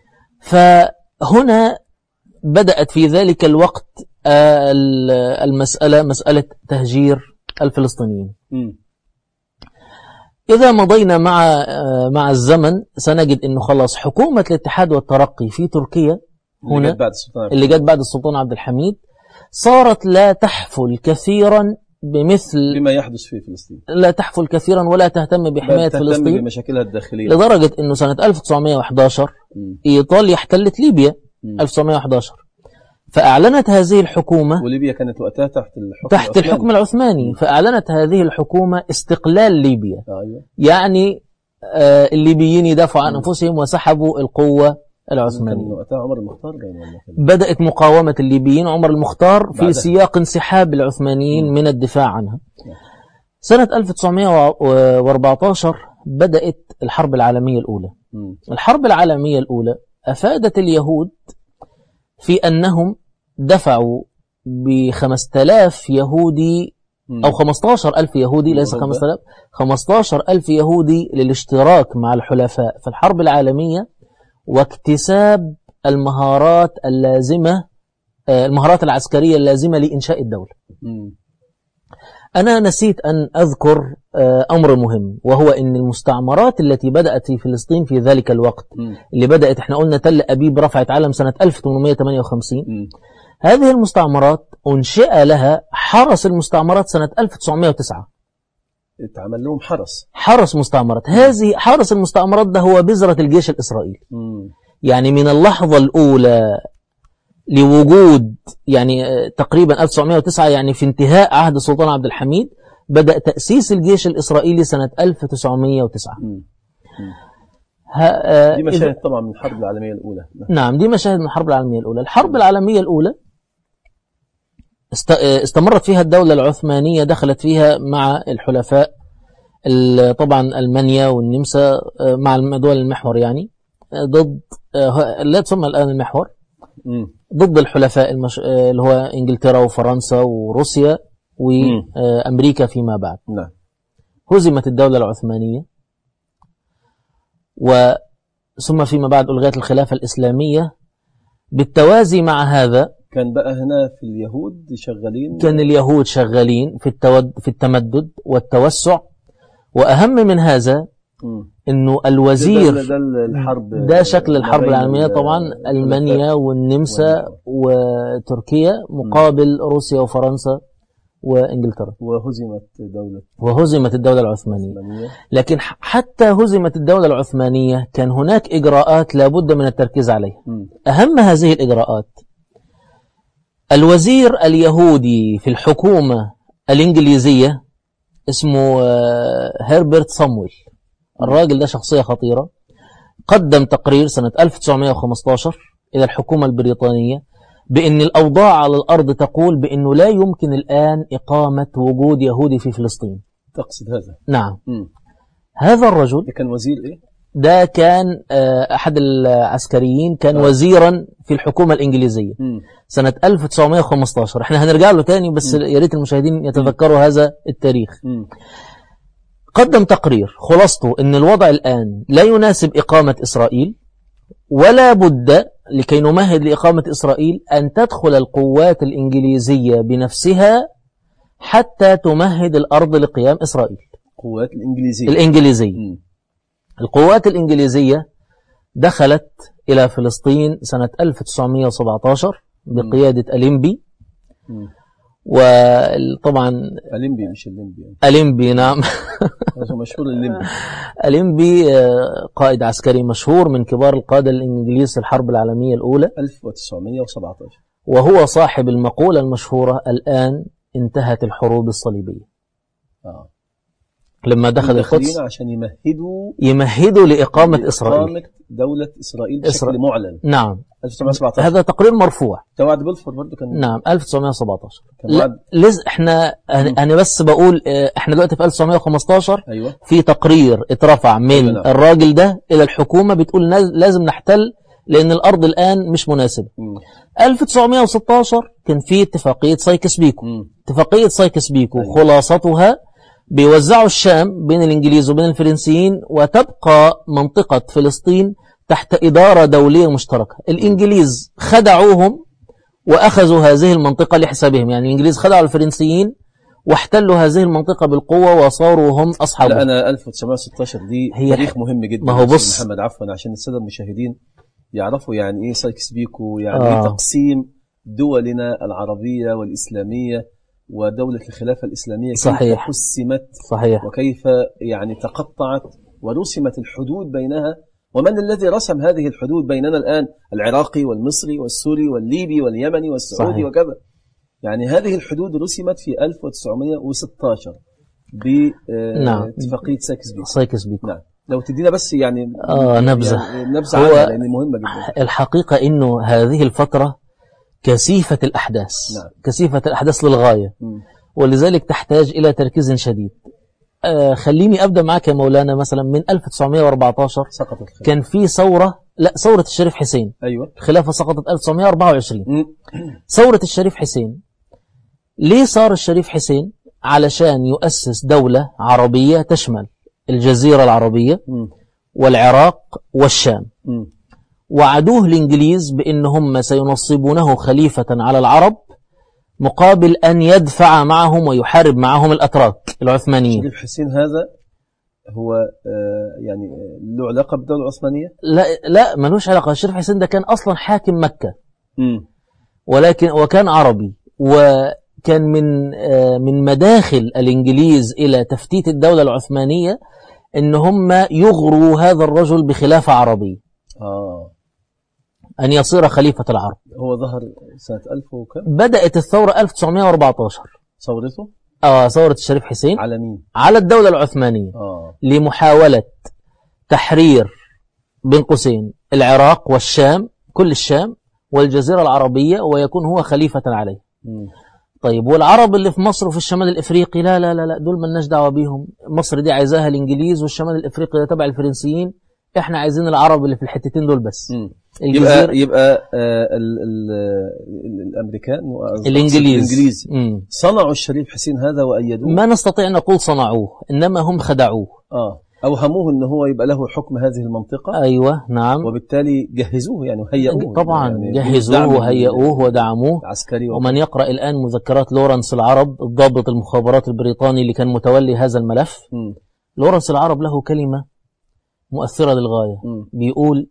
[SPEAKER 2] فهنا بدأت في ذلك الوقت المسألة مسألة تهجير الفلسطينيين. م. إذا مضينا مع مع الزمن سنجد أنه خلاص حكومة الاتحاد والترقي في تركيا هنا اللي جت بعد السلطان عبد الحميد صارت لا تحفل كثيرا بمثل
[SPEAKER 1] بما يحدث في فلسطين،
[SPEAKER 2] لا تحفل كثيرا ولا تهتم بحماية
[SPEAKER 1] تهتم
[SPEAKER 2] فلسطين
[SPEAKER 1] بمشاكلها الداخلية،
[SPEAKER 2] لدرجة أنه سنة ألف وتسعمائة وأحد عشر م. إيطاليا احتلت ليبيا. م. ألف وتسعمائة وأحد عشر فأعلنت هذه الحكومة،
[SPEAKER 1] وليبيا كانت وقتها تحت الحكم
[SPEAKER 2] تحت
[SPEAKER 1] العثماني.
[SPEAKER 2] الحكم العثماني، فأعلنت هذه الحكومة استقلال ليبيا.
[SPEAKER 1] أيوة.
[SPEAKER 2] يعني آه الليبيين يدافعوا عن أنفسهم وسحبوا القوة العثمانية.
[SPEAKER 1] وقتها عمر المختار
[SPEAKER 2] بدأت مقاومة الليبيين عمر المختار في بعدها. سياق انسحاب العثمانيين م. من الدفاع عنها. م. سنة ألف وتسعمائة وأربعة عشر بدأت الحرب العالمية الأولى. م. الحرب العالمية الأولى أفادت اليهود في أنهم دفعوا بخمسة آلاف يهودي أو خمسة عشر ألف يهودي، ليس خمسة آلاف، خمسة عشر ألف يهودي للاشتراك مع الحلفاء في الحرب العالمية واكتساب المهارات اللازمة، المهارات العسكرية اللازمة لإنشاء الدولة. م. أنا نسيت أن أذكر أمر مهم، وهو أن المستعمرات التي بدأت في فلسطين في ذلك الوقت م. اللي بدأت، احنا قلنا تل أبيب رفعت علم سنة ألف وثمانمائة وثمانية وخمسين. م. هذه المستعمرات أنشئ لها حرس المستعمرات سنة ألف وتسعمائة وتسعة.
[SPEAKER 1] اتعمل لهم حرس
[SPEAKER 2] حرس مستعمرات. هذه حرس المستعمرات ده هو بذرة الجيش الإسرائيلي. م. يعني من اللحظة الأولى لوجود، يعني تقريبا ألف وتسعمائة وتسعة، يعني في انتهاء عهد السلطان عبد الحميد بدأ تأسيس الجيش الإسرائيلي سنة ألف وتسعمائة وتسعة. م. م.
[SPEAKER 1] دي مشاهد طبعا من الحرب العالمية الأولى.
[SPEAKER 2] نعم، دي مشاهد من الحرب العالمية الأولى. الحرب العالمية الأولى استمرت فيها الدولة العثمانية، دخلت فيها مع الحلفاء طبعا ألمانيا والنمسا مع دول المحور، يعني ضد لا تسمى الآن المحور، ضد الحلفاء المش... اللي هو إنجلترا وفرنسا وروسيا وأمريكا فيما بعد.
[SPEAKER 1] نعم.
[SPEAKER 2] هزمت الدولة العثمانية، وثم فيما بعد ألغت الخلافة الإسلامية. بالتوازي مع هذا
[SPEAKER 1] كان بقى هنا في اليهود شغالين،
[SPEAKER 2] كان اليهود شغالين في التود... في التمدد والتوسع، وأهم من هذا م. إنه الوزير
[SPEAKER 1] ده, ده, ده, الحرب
[SPEAKER 2] ده شكل الحرب العالمية طبعا، ألمانيا والنمسا وتركيا مقابل روسيا وفرنسا وإنجلترا.
[SPEAKER 1] وهزمت دولة
[SPEAKER 2] وهزمت الدولة العثمانية. لكن حتى هزمت الدولة العثمانية كان هناك إجراءات لابد من التركيز عليها. م. أهم هذه الإجراءات الوزير اليهودي في الحكومة الإنجليزية اسمه هربرت صامويل. الراجل ده شخصية خطيرة، قدم تقرير سنة ألف وتسعمائة وخمسة عشر إلى الحكومة البريطانية بأن الأوضاع على الأرض تقول بأنه لا يمكن الآن إقامة وجود يهودي في فلسطين.
[SPEAKER 1] تقصد هذا؟
[SPEAKER 2] نعم. م. هذا الرجل
[SPEAKER 1] كان وزير إيه؟
[SPEAKER 2] ده كان أحد العسكريين، كان آه. وزيرا في الحكومة الإنجليزية م. سنة ألف وتسعمائة وخمسة عشر. احنا هنرجع له تاني، بس يا ريت المشاهدين يتذكروا م. هذا التاريخ. م. قدم تقرير خلاصته أن الوضع الآن لا يناسب إقامة إسرائيل، ولا بد لكي نمهد لإقامة إسرائيل أن تدخل القوات الإنجليزية بنفسها حتى تمهد الأرض لقيام إسرائيل.
[SPEAKER 1] القوات الإنجليزية
[SPEAKER 2] الإنجليزية م. القوات الإنجليزية دخلت إلى فلسطين سنة ألف وتسعمائة وسبعة عشر بقيادة أليمبي. م. وطبعا
[SPEAKER 1] أليمبي مش الليمبي.
[SPEAKER 2] أليمبي نعم.
[SPEAKER 1] مشهور الليمبي.
[SPEAKER 2] أليمبي قائد عسكري مشهور من كبار القادة الإنجليز في الحرب العالمية الأولى
[SPEAKER 1] ألف وتسعمائة وسبعة عشر،
[SPEAKER 2] وهو صاحب المقولة المشهورة الآن انتهت الحروب الصليبية. آه. لما دخل القدس
[SPEAKER 1] عشان يمهدوا
[SPEAKER 2] يمهدوا لإقامة إسرائيل،
[SPEAKER 1] إقامة دولة إسرائيل بشكل
[SPEAKER 2] إسرائيل.
[SPEAKER 1] معلن.
[SPEAKER 2] نعم.
[SPEAKER 1] ألف وتسعمائة وسبعة عشر
[SPEAKER 2] هذا تقرير مرفوع.
[SPEAKER 1] توعد بلفور برضه كان.
[SPEAKER 2] نعم ألف وتسعمائة وسبعة عشر.
[SPEAKER 1] لا
[SPEAKER 2] لز احنا انا بس بقول احنا دلوقتي في ألف وتسعمائة وخمسة عشر.
[SPEAKER 1] أيوة.
[SPEAKER 2] في تقرير اترفع من أيوة. نعم. الراجل ده الى الحكومة بتقول لازم نحتل لان الارض الان مش مناسبة. م. ألف وتسعمائة وستة عشر كان في اتفاقية سايكس بيكو. م. اتفاقية سايكس بيكو أيوة. خلاصتها بيوزعوا الشام بين الانجليز وبين الفرنسيين، وتبقى منطقة فلسطين تحت إدارة دولية مشتركة. الإنجليز خدعوهم وأخذوا هذه المنطقة لحسابهم، يعني الإنجليز خدعوا الفرنسيين واحتلوا هذه المنطقة بالقوة وصاروا هم أصحابها.
[SPEAKER 1] لا أنا ألف وتسعمائة وستة عشر دي تاريخ مهم جدا.
[SPEAKER 2] ما هو بص
[SPEAKER 1] محمد عفوا عشان السادة المشاهدين يعرفوا يعني إيه سايكس بيكو، يعني آه. تقسيم دولنا العربية والإسلامية ودولة الخلافة الإسلامية.
[SPEAKER 2] صحيح.
[SPEAKER 1] كيف قسمت.
[SPEAKER 2] صحيح.
[SPEAKER 1] وكيف يعني تقطعت ورسمت الحدود بينها، ومن الذي رسم هذه الحدود بيننا الآن؟ العراقي والمصري والسوري والليبي واليمني والسعودي. صحيح. وكذا. يعني هذه الحدود رسمت في ألف وتسعمائة وستة عشر باتفاقية سايكس بيكو.
[SPEAKER 2] سايكس بيكو.
[SPEAKER 1] نعم. لو تدينا بس يعني
[SPEAKER 2] آه نبذة
[SPEAKER 1] يعني نبذة عنها لأن مهمة جدا.
[SPEAKER 2] الحقيقة إنه هذه الفترة كثيفة الأحداث. نعم. كثيفة الأحداث للغاية. م. ولذلك تحتاج إلى تركيز شديد. آه خليني أبدأ معك يا مولانا. مثلا من ألف وتسعمائة وأربعة عشر سقطت كان في ثورة، لا ثورة الشريف حسين.
[SPEAKER 1] أيوة.
[SPEAKER 2] الخلافة سقطت ألف وتسعمائة وأربعة وعشرين. م. ثورة الشريف حسين، ليه صار الشريف حسين؟ علشان يؤسس دولة عربية تشمل الجزيرة العربية م. والعراق والشام. م. وعدوه الإنجليز بأن هم سينصبونه خليفة على العرب مقابل أن يدفع معهم ويحارب معهم الأتراك العثمانيين.
[SPEAKER 1] الشريف حسين هذا هو يعني له علاقة بالدولة العثمانية؟
[SPEAKER 2] لا لا ملوش علاقة. الشريف حسين ده كان أصلا حاكم مكة. م. ولكن وكان عربي، وكان من من مداخل الإنجليز إلى تفتيت الدولة العثمانية إن هم يغروا هذا الرجل بخلافة عربية.
[SPEAKER 1] آه.
[SPEAKER 2] أن يصير خليفة العرب.
[SPEAKER 1] هو ظهر سنة ألف وكم؟
[SPEAKER 2] بدأت الثورة ألف وتسعمائة وأربعة عشر.
[SPEAKER 1] ثورته؟
[SPEAKER 2] آه ثورة الشريف حسين.
[SPEAKER 1] على مين؟
[SPEAKER 2] على الدولة العثمانية.
[SPEAKER 1] آه.
[SPEAKER 2] لمحاولة تحرير بين قوسين العراق والشام، كل الشام والجزيرة العربية، ويكون هو خليفة عليه. م. طيب والعرب اللي في مصر وفي الشمال الإفريقي لا لا لا لا دول مالناش دعوة بيهم. مصر دي عايزاها الإنجليز، والشمال الإفريقي ده تبع الفرنسيين. احنا عايزين العرب اللي في الحتتين دول بس. م.
[SPEAKER 1] يبقى يبقى آه ال ال الامريكان
[SPEAKER 2] الانجليز
[SPEAKER 1] الانجليز صنعوا الشريف حسين هذا وايدوه.
[SPEAKER 2] ما نستطيع نقول صنعوه، انما هم خدعوه.
[SPEAKER 1] اه اوهموه ان هو يبقى له حكم هذه المنطقه.
[SPEAKER 2] ايوه نعم.
[SPEAKER 1] وبالتالي جهزوه يعني وهيئوه.
[SPEAKER 2] طبعا يعني جهزوه وهيئوه ودعموه عسكري. ومن يقرا الان مذكرات لورنس العرب الضابط المخابرات البريطاني اللي كان متولي هذا الملف، م. لورنس العرب له كلمه مؤثره للغايه. م. بيقول: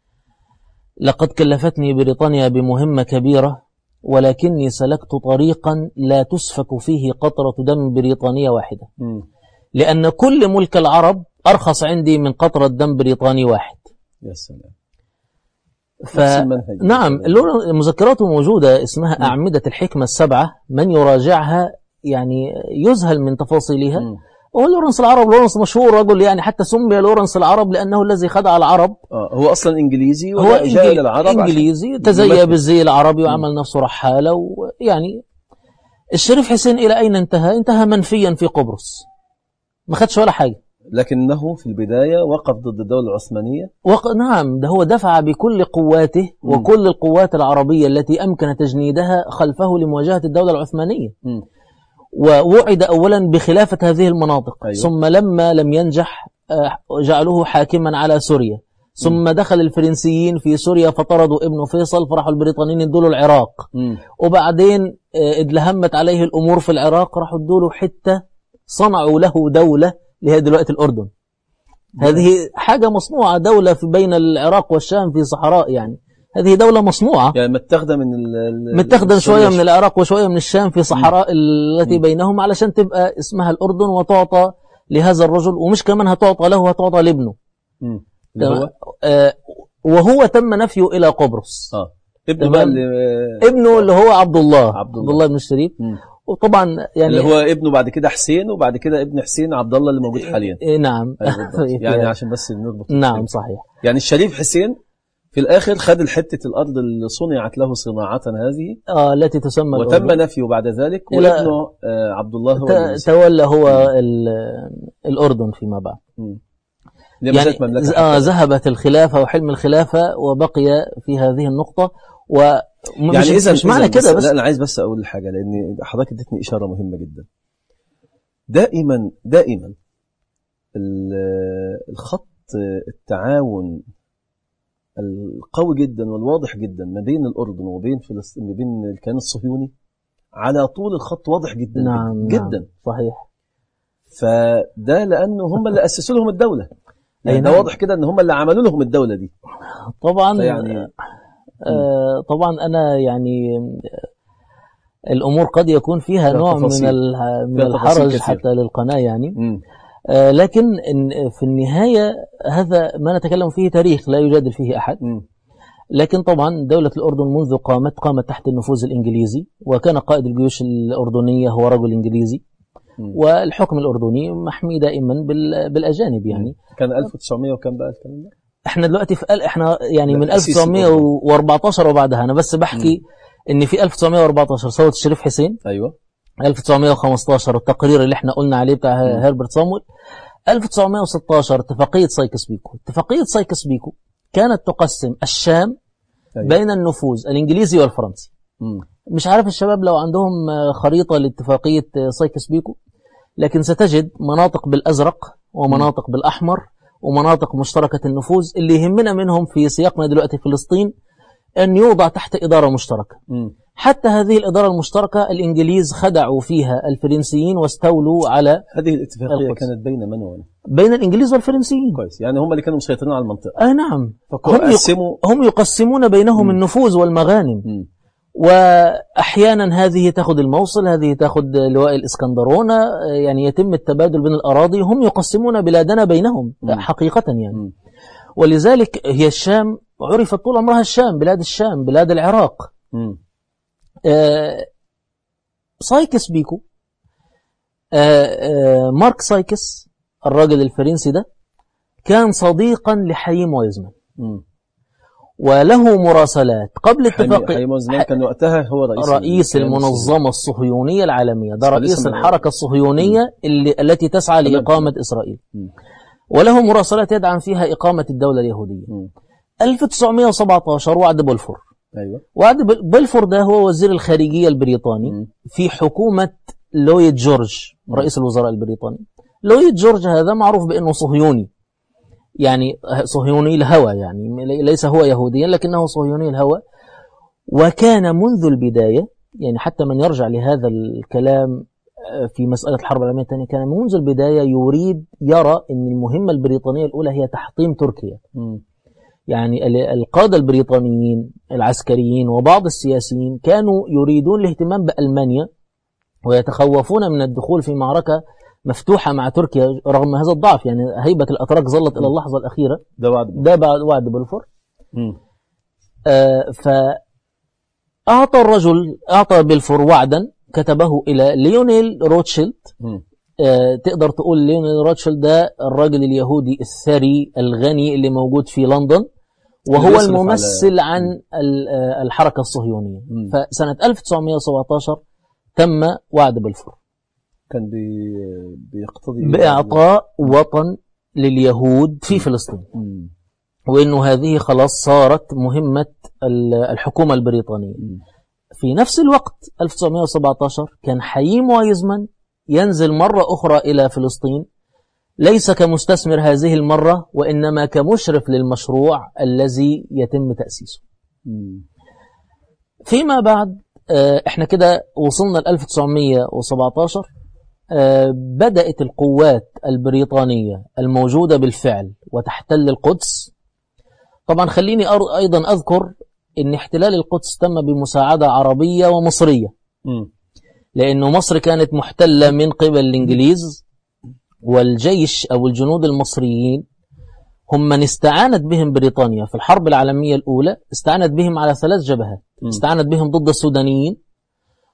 [SPEAKER 2] لقد كلفتني بريطانيا بمهمة كبيرة، ولكني سلكت طريقا لا تسفك فيه قطرة دم بريطانية واحدة. م. لأن كل ملك العرب أرخص عندي من قطرة دم بريطاني واحد.
[SPEAKER 1] يا سلام.
[SPEAKER 2] ف... نعم مذكراته موجودة اسمها م. أعمدة الحكمة السبعة، من يراجعها يعني يذهل من تفاصيلها. م. هو لورنس العرب، لورنس مشهور رجل يعني، حتى سمي لورنس العرب لأنه الذي خدع العرب.
[SPEAKER 1] آه هو أصلا إنجليزي،
[SPEAKER 2] هو جاء إنجل... العرب إنجليزي تزيى بالزي العربي وعمل نفسه رحالة. ويعني الشريف حسين إلى أين انتهى؟ انتهى منفيا في قبرص، ما خدش ولا حاجة.
[SPEAKER 1] لكنه في البداية وقف ضد الدولة العثمانية.
[SPEAKER 2] وق... نعم ده هو دفع بكل قواته م. وكل القوات العربية التي أمكن تجنيدها خلفه لمواجهة الدولة العثمانية. م. ووعد أولا بخلافة هذه المناطق. أيوة. ثم لما لم ينجح جعلوه حاكما على سوريا. ثم م. دخل الفرنسيين في سوريا فطردوا ابن فيصل، فرحوا البريطانيين ادوا العراق. م. وبعدين ادلهمت عليه الأمور في العراق، راحوا ادوا له حتة صنعوا له دولة اللي هي دلوقتي الأردن. م. هذه حاجة مصنوعة، دولة في بين العراق والشام في صحراء، يعني هذه دولة مصنوعة
[SPEAKER 1] يعني متاخده من
[SPEAKER 2] متاخده شوية من العراق وشوية من الشام في صحراء م. التي م. بينهم، علشان تبقى اسمها الأردن وتعطى لهذا الرجل. ومش كمان هتعطى له، هتعطى لابنه.
[SPEAKER 1] هو؟
[SPEAKER 2] آه وهو تم نفيه إلى قبرص.
[SPEAKER 1] آه. ابنه بقى اللي
[SPEAKER 2] ابنه اللي هو عبد الله عبد الله, الله بن الشريف. م. وطبعا يعني
[SPEAKER 1] اللي هو ابنه بعد كده حسين، وبعد كده ابن حسين عبد الله اللي موجود حاليا.
[SPEAKER 2] إيه نعم.
[SPEAKER 1] أيوة يعني عشان بس نربط.
[SPEAKER 2] نعم صحيح.
[SPEAKER 1] يعني الشريف حسين في الآخر خد الحتة الأرض اللي صنعت له صناعة هذه
[SPEAKER 2] آه التي تسمى
[SPEAKER 1] وتم
[SPEAKER 2] الأردن.
[SPEAKER 1] نفيه بعد ذلك، وابنه آه عبد الله هو
[SPEAKER 2] ت- تولى هو الأردن فيما بعد. يعني آه ذهبت الخلافة وحلم الخلافة وبقي في هذه النقطة. ومش
[SPEAKER 1] يعني إذا
[SPEAKER 2] مش معنى كده بس.
[SPEAKER 1] لا أنا عايز بس أقول حاجة، لأن حضرتك ادتني إشارة مهمة جدا. دائما دائما الخط التعاون القوي جدا والواضح جدا ما بين الأردن وبين فلسطين، ما بين الكيان الصهيوني على طول الخط واضح جدا.
[SPEAKER 2] نعم
[SPEAKER 1] جدا
[SPEAKER 2] نعم صحيح.
[SPEAKER 1] فده لأنه هم اللي أسسوا لهم الدولة، يعني ده
[SPEAKER 2] نعم.
[SPEAKER 1] واضح كده ان هم اللي عملوا لهم الدولة دي
[SPEAKER 2] طبعا.
[SPEAKER 1] يعني
[SPEAKER 2] آه طبعا أنا يعني الأمور قد يكون فيها نوع من من الحرج حتى للقناة يعني م. آه لكن إن في النهاية هذا ما نتكلم فيه تاريخ لا يجادل فيه أحد. م. لكن طبعا دولة الأردن منذ قامت قامت تحت النفوذ الإنجليزي، وكان قائد الجيوش الأردنية هو رجل إنجليزي، م. والحكم الأردني محمي دائما بالأجانب يعني.
[SPEAKER 1] كان ألف وتسعمائة وكم بقى الكلام ده؟
[SPEAKER 2] احنا دلوقتي في احنا يعني من ألف وتسعمائة وأربعة عشر وبعدها، أنا بس بحكي م. إن في ألف وتسعمائة وأربعة عشر ثورة الشريف حسين.
[SPEAKER 1] أيوة.
[SPEAKER 2] ألف وتسعمائة وخمسة عشر التقرير اللي احنا قلنا عليه بتاع م. هيربرت صامويل. ألف وتسعمائة وستة عشر اتفاقية سايكس بيكو. اتفاقية سايكس بيكو كانت تقسم الشام أيوة. بين النفوذ الإنجليزي والفرنسي. م. مش عارف الشباب لو عندهم خريطة لاتفاقية سايكس بيكو، لكن ستجد مناطق بالأزرق ومناطق م. بالأحمر ومناطق مشتركة النفوذ. اللي يهمنا منهم في سياقنا دلوقتي فلسطين أن يوضع تحت إدارة مشتركة. م. حتى هذه الإدارة المشتركة الإنجليز خدعوا فيها الفرنسيين واستولوا على
[SPEAKER 1] هذه الاتفاقية القدس. كانت بين من ومن؟
[SPEAKER 2] بين الإنجليز والفرنسيين.
[SPEAKER 1] كويس، يعني هم اللي كانوا مسيطرين على المنطقة.
[SPEAKER 2] آه نعم.
[SPEAKER 1] هم, يقسموا...
[SPEAKER 2] هم يقسمون بينهم م. النفوذ والمغانم. م. وأحيانا هذه تأخذ الموصل، هذه تأخذ لواء الإسكندرونة، يعني يتم التبادل بين الأراضي. هم يقسمون بلادنا بينهم م. حقيقة يعني. م. ولذلك هي الشام عرفت طول عمرها الشام، بلاد الشام، بلاد العراق. آه سايكس بيكو، آه آه مارك سايكس الراجل الفرنسي ده كان صديقا لحييم وايزمان، م. وله مراسلات قبل اتفاقية.
[SPEAKER 1] حييم وايزمان كان وقتها هو رئيس,
[SPEAKER 2] رئيس المنظمة الصهيونية العالمية، ده رئيس الحركة الصهيونية اللي التي تسعى لإقامة إسرائيل، م. وله مراسلات يدعم فيها إقامة الدولة اليهودية. م. ألف وتسعمائة وسبعة عشر وعد بولفور.
[SPEAKER 1] أيوة.
[SPEAKER 2] وعد بولفور ده هو وزير الخارجية البريطاني م. في حكومة لويد جورج م. رئيس الوزراء البريطاني. لويد جورج هذا معروف بأنه صهيوني، يعني صهيوني الهوى، يعني ليس هو يهوديا لكنه صهيوني الهوى. وكان منذ البداية، يعني حتى من يرجع لهذا الكلام في مسألة الحرب العالمية الثانية، كان منذ البداية يريد يرى أن المهمة البريطانية الأولى هي تحطيم تركيا. م. يعني القادة البريطانيين العسكريين وبعض السياسيين كانوا يريدون الاهتمام بألمانيا ويتخوفون من الدخول في معركة مفتوحة مع تركيا رغم هذا الضعف. يعني هيبة الأتراك ظلت إلى اللحظة الأخيرة.
[SPEAKER 1] ده بعد
[SPEAKER 2] ده بعد وعد بولفور. آه فأعطى الرجل أعطى بولفور وعدا كتبه إلى ليونيل روتشيلد. آه تقدر تقول ليونيل روتشيلد ده الراجل اليهودي الثري الغني اللي موجود في لندن، وهو الممثل عن الحركة الصهيونية. م. فسنة ألف وتسعمائة وسبعة عشر تم وعد بولفور،
[SPEAKER 1] كان بي بيقتضي
[SPEAKER 2] بإعطاء وطن لليهود في فلسطين، م. وإنه هذه خلاص صارت مهمة الحكومة البريطانية. م. في نفس الوقت ألف وتسعمائة وسبعة عشر كان حييم وايزمان ينزل مرة أخرى إلى فلسطين، ليس كمستثمر هذه المرة وإنما كمشرف للمشروع الذي يتم تأسيسه. م. فيما بعد احنا كده وصلنا ل ألف وتسعمائة وسبعة عشر، بدأت القوات البريطانية الموجودة بالفعل وتحتل القدس. طبعا خليني أيضا أذكر أن احتلال القدس تم بمساعدة عربية ومصرية، م. لأنه مصر كانت محتلة من قبل الإنجليز، والجيش أو الجنود المصريين هم من استعانت بهم بريطانيا في الحرب العالمية الأولى. استعانت بهم على ثلاث جبهات. م. استعانت بهم ضد السودانيين،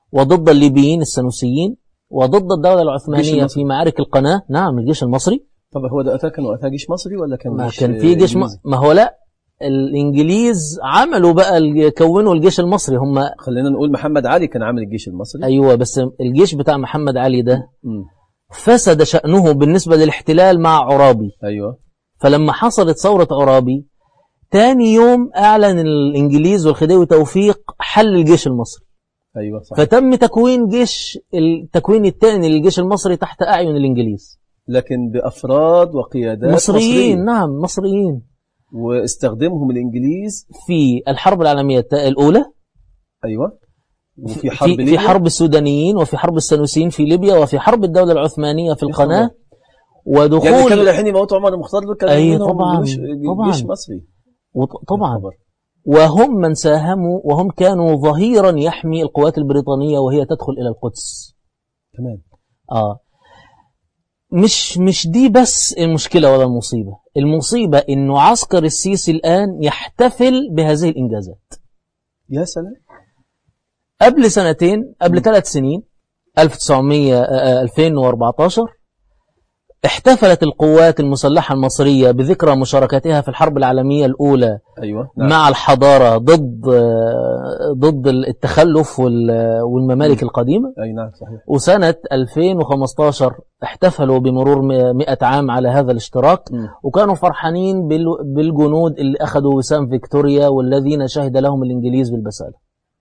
[SPEAKER 2] وضد الليبيين السنوسيين وضد الدولة العثمانية في معارك القناة. نعم الجيش المصري.
[SPEAKER 1] طب هو ده كان وقتها جيش مصري ولا كان
[SPEAKER 2] ما
[SPEAKER 1] جيش
[SPEAKER 2] كان في جيش م... ما هو لا، الإنجليز عملوا بقى كونوا الجيش المصري. هم
[SPEAKER 1] خلينا نقول محمد علي كان عامل الجيش المصري.
[SPEAKER 2] أيوة، بس الجيش بتاع محمد علي ده
[SPEAKER 1] م.
[SPEAKER 2] فسد شأنه بالنسبة للاحتلال مع عرابي.
[SPEAKER 1] أيوة.
[SPEAKER 2] فلما حصلت ثورة عرابي تاني يوم أعلن الإنجليز والخديوي توفيق حل الجيش المصري.
[SPEAKER 1] أيوة صح.
[SPEAKER 2] فتم تكوين جيش التكوين الثاني للجيش المصري تحت أعين الإنجليز،
[SPEAKER 1] لكن بأفراد وقيادات
[SPEAKER 2] مصريين.
[SPEAKER 1] مصريين.
[SPEAKER 2] نعم مصريين.
[SPEAKER 1] واستخدمهم الإنجليز
[SPEAKER 2] في الحرب العالمية الأولى.
[SPEAKER 1] أيوة. وفي حرب
[SPEAKER 2] في,
[SPEAKER 1] ليبيا.
[SPEAKER 2] في حرب السودانيين وفي حرب السنوسيين في ليبيا وفي حرب الدولة العثمانية في القناة. ودخول
[SPEAKER 1] يعني كانوا رايحين يموتوا عمر المختار دول كانوا
[SPEAKER 2] أي طبعا طبعا
[SPEAKER 1] جيش مصري.
[SPEAKER 2] طبعا. وهم من ساهموا وهم كانوا ظهيرا يحمي القوات البريطانية وهي تدخل إلى القدس.
[SPEAKER 1] تمام.
[SPEAKER 2] آه مش مش دي بس المشكلة ولا المصيبة. المصيبة إنه عسكر السيسي الآن يحتفل بهذه الإنجازات.
[SPEAKER 1] يا سلام.
[SPEAKER 2] قبل سنتين، قبل ثلاث سنين، ألف وتسعمائة ألفين وأربعة عشر احتفلت القوات المسلحة المصرية بذكرى مشاركتها في الحرب العالمية الأولى.
[SPEAKER 1] أيوة. نعم.
[SPEAKER 2] مع الحضارة ضد ضد التخلف والممالك م. القديمة.
[SPEAKER 1] أي نعم صحيح.
[SPEAKER 2] وسنة ألفين وخمسة عشر احتفلوا بمرور مئة عام على هذا الاشتراك. م. وكانوا فرحانين بالجنود اللي أخذوا وسام فيكتوريا والذين شهد لهم الإنجليز بالبسالة.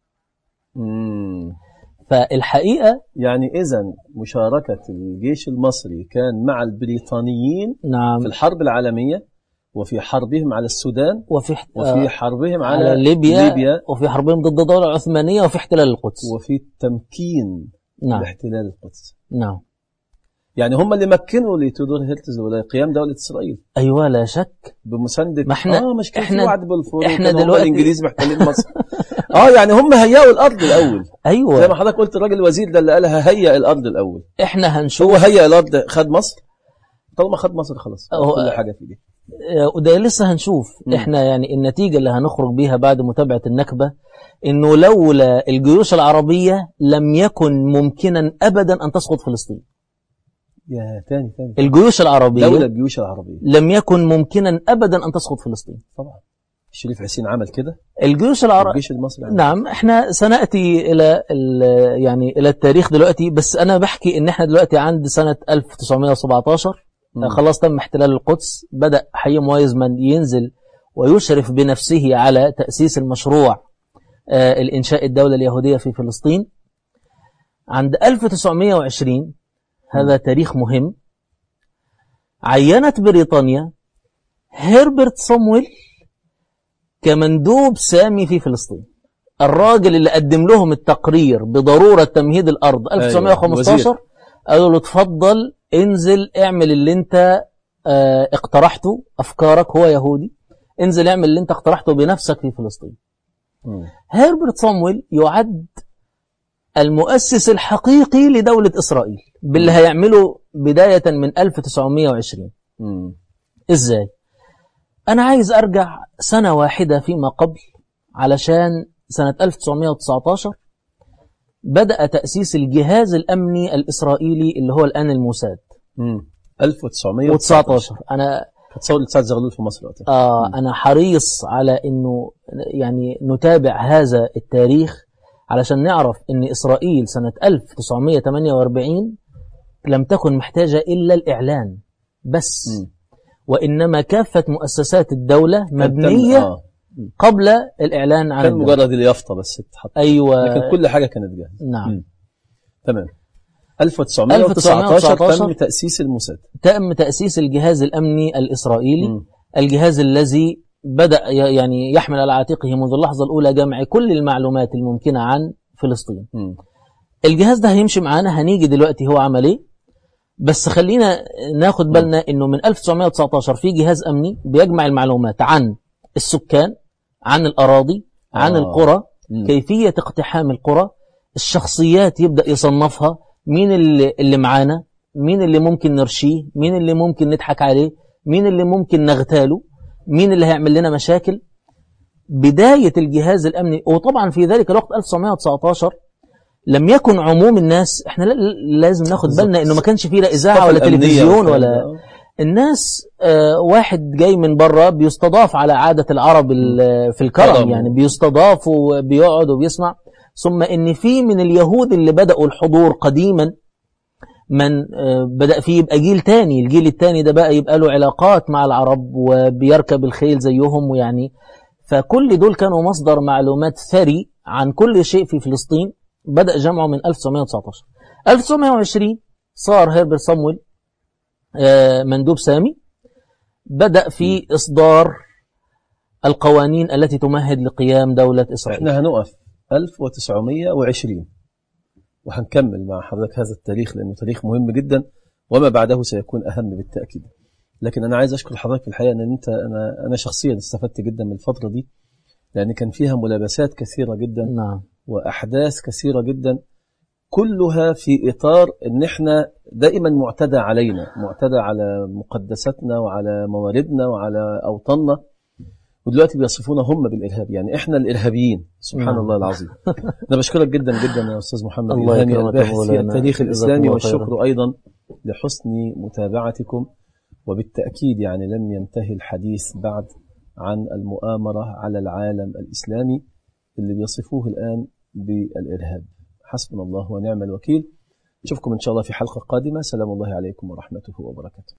[SPEAKER 1] م.
[SPEAKER 2] فالحقيقة
[SPEAKER 1] يعني إذن مشاركة الجيش المصري كان مع البريطانيين.
[SPEAKER 2] نعم.
[SPEAKER 1] في الحرب العالمية وفي حربهم على السودان
[SPEAKER 2] وفي,
[SPEAKER 1] وفي حربهم على,
[SPEAKER 2] على ليبيا,
[SPEAKER 1] ليبيا
[SPEAKER 2] وفي حربهم ضد الدولة العثمانية وفي احتلال القدس
[SPEAKER 1] وفي تمكين.
[SPEAKER 2] نعم.
[SPEAKER 1] احتلال القدس.
[SPEAKER 2] نعم.
[SPEAKER 1] يعني هم اللي مكنوا لتودور هيرتز لقيام دولة إسرائيل.
[SPEAKER 2] أيوة لا شك.
[SPEAKER 1] بمساندة
[SPEAKER 2] ما احنا
[SPEAKER 1] اه مش كان
[SPEAKER 2] احنا
[SPEAKER 1] في وعد بالفور.
[SPEAKER 2] احنا دلوقتي
[SPEAKER 1] الإنجليز محتلين مصر. اه يعني هم هيئوا الأرض الأول.
[SPEAKER 2] أيوة.
[SPEAKER 1] زي ما حضرتك قلت الراجل الوزير ده اللي قالها هيئ الأرض الأول.
[SPEAKER 2] احنا هنشوف.
[SPEAKER 1] هو هيئ الأرض خد مصر. طالما خد مصر خلاص كل حاجة في دي.
[SPEAKER 2] وده لسه هنشوف. م. احنا يعني النتيجة اللي هنخرج بيها بعد متابعة النكبة انه لولا الجيوش العربية لم يكن ممكنا ابدا ان تسقط فلسطين.
[SPEAKER 1] يا تاني تاني.
[SPEAKER 2] الجيوش العربية
[SPEAKER 1] لولا الجيوش العربية
[SPEAKER 2] لم يكن ممكنا ابدا ان تسقط فلسطين.
[SPEAKER 1] طبعا. الشريف حسين عمل كده.
[SPEAKER 2] الجيوش العربية الجيش
[SPEAKER 1] المصري عمل.
[SPEAKER 2] نعم. احنا سنأتي الى يعني الى التاريخ دلوقتي، بس انا بحكي ان احنا دلوقتي عند سنة ألف وتسعمائة وسبعة عشر. م. خلاص تم احتلال القدس. بدأ حييم وايزمان ينزل ويشرف بنفسه على تأسيس المشروع آه الإنشاء الدولة اليهودية في فلسطين. عند ألف وتسعمائة وعشرين هذا تاريخ مهم. عينت بريطانيا هربرت صامويل كمندوب سامي في فلسطين. الراجل اللي قدم لهم التقرير بضرورة تمهيد الأرض ألف وتسعمائة وخمسة عشر. أيوة. قالوا له اتفضل انزل اعمل اللي انت اه اقترحته. أفكارك، هو يهودي، انزل اعمل اللي انت اقترحته بنفسك في فلسطين. م. هربرت صامويل يعد المؤسس الحقيقي لدولة إسرائيل باللي هيعمله بداية من ألف وتسعمائة وعشرين. م. ازاي؟ أنا عايز أرجع سنة واحدة فيما قبل، علشان سنة ألف وتسعمائة وتسعة عشر بدأ تأسيس الجهاز الأمني الإسرائيلي اللي هو الآن الموساد.
[SPEAKER 1] امم ألف وتسعمائة وتسعة عشر.
[SPEAKER 2] أنا
[SPEAKER 1] كانت ثورة سعد زغلول في مصر وقتها.
[SPEAKER 2] آه أنا حريص على إنه يعني نتابع هذا التاريخ علشان نعرف إن إسرائيل سنة ألف وتسعمائة وثمانية وأربعين لم تكن محتاجة إلا الإعلان بس. م. وإنما كافة مؤسسات الدولة مبنية آه. قبل الإعلان عن
[SPEAKER 1] كان مجرد اليافطة بس تتحط.
[SPEAKER 2] أيوة.
[SPEAKER 1] لكن كل حاجة كانت جاهزة.
[SPEAKER 2] نعم. م.
[SPEAKER 1] تمام. ألف وتسعمائة وتسعة عشر تم تأسيس الموساد.
[SPEAKER 2] تم تأسيس الجهاز الأمني الإسرائيلي. م. الجهاز الذي بدأ يعني يحمل على عاتقه منذ اللحظة الأولى جمع كل المعلومات الممكنة عن فلسطين. م. الجهاز ده هيمشي معانا، هنيجي دلوقتي هو عمل ايه، بس خلينا ناخد بالنا انه من ألف وتسعمائة وتسعة عشر في جهاز امني بيجمع المعلومات عن السكان، عن الاراضي، عن آه. القرى، م. كيفية اقتحام القرى، الشخصيات يبدأ يصنفها، مين اللي, اللي معانا، مين اللي ممكن نرشيه، مين اللي ممكن نضحك عليه، مين اللي ممكن نغتاله، مين اللي هيعمل لنا مشاكل. بداية الجهاز الامني. وطبعا في ذلك الوقت ألف وتسعمائة وتسعة عشر لم يكن عموم الناس، احنا لازم ناخد بالنا انه ما كانش فيه لا اذاعه ولا تلفزيون ولا الناس. آه واحد جاي من بره بيستضاف على عاده العرب في الكرم، يعني بيستضاف وبيقعد وبيسمع. ثم ان في من اليهود اللي بداوا الحضور قديما، من آه بدا فيه يبقى جيل تاني، الجيل التاني ده بقى يبقى له علاقات مع العرب وبيركب الخيل زيهم، ويعني فكل دول كانوا مصدر معلومات ثري عن كل شيء في فلسطين. بدأ جمعه من ألف وتسعمائة وتسعة عشر. ألف وتسعمائة وعشرين صار هيربرت صامويل مندوب سامي، بدأ في إصدار القوانين التي تمهد لقيام دولة إسرائيل.
[SPEAKER 1] احنا هنقف ألف وتسعمائة وعشرين وهنكمل مع حضرتك هذا التاريخ لأنه تاريخ مهم جدا، وما بعده سيكون أهم بالتأكيد. لكن أنا عايز أشكر حضرتك في الحقيقة أن أنت أنا أنا شخصيا استفدت جدا من الفترة دي، لأن كان فيها ملابسات كثيرة جدا.
[SPEAKER 2] نعم.
[SPEAKER 1] وأحداث كثيرة جدا، كلها في إطار أن احنا دائما معتدى علينا، معتدى على مقدساتنا وعلى مواردنا وعلى أوطاننا، ودلوقتي بيصفونا هم بالإرهاب، يعني احنا الإرهابيين. سبحان نعم. الله العظيم. أنا بشكرك جدا جدا يا أستاذ محمد إلهامي الباحث في التاريخ الإسلامي، والشكر أيضا لحسن متابعتكم. وبالتأكيد يعني لم ينتهي الحديث بعد عن المؤامرة على العالم الإسلامي اللي بيصفوه الآن بالإرهاب. حسبنا الله ونعم الوكيل. نشوفكم إن شاء الله في حلقة قادمة. سلام الله عليكم ورحمته وبركاته.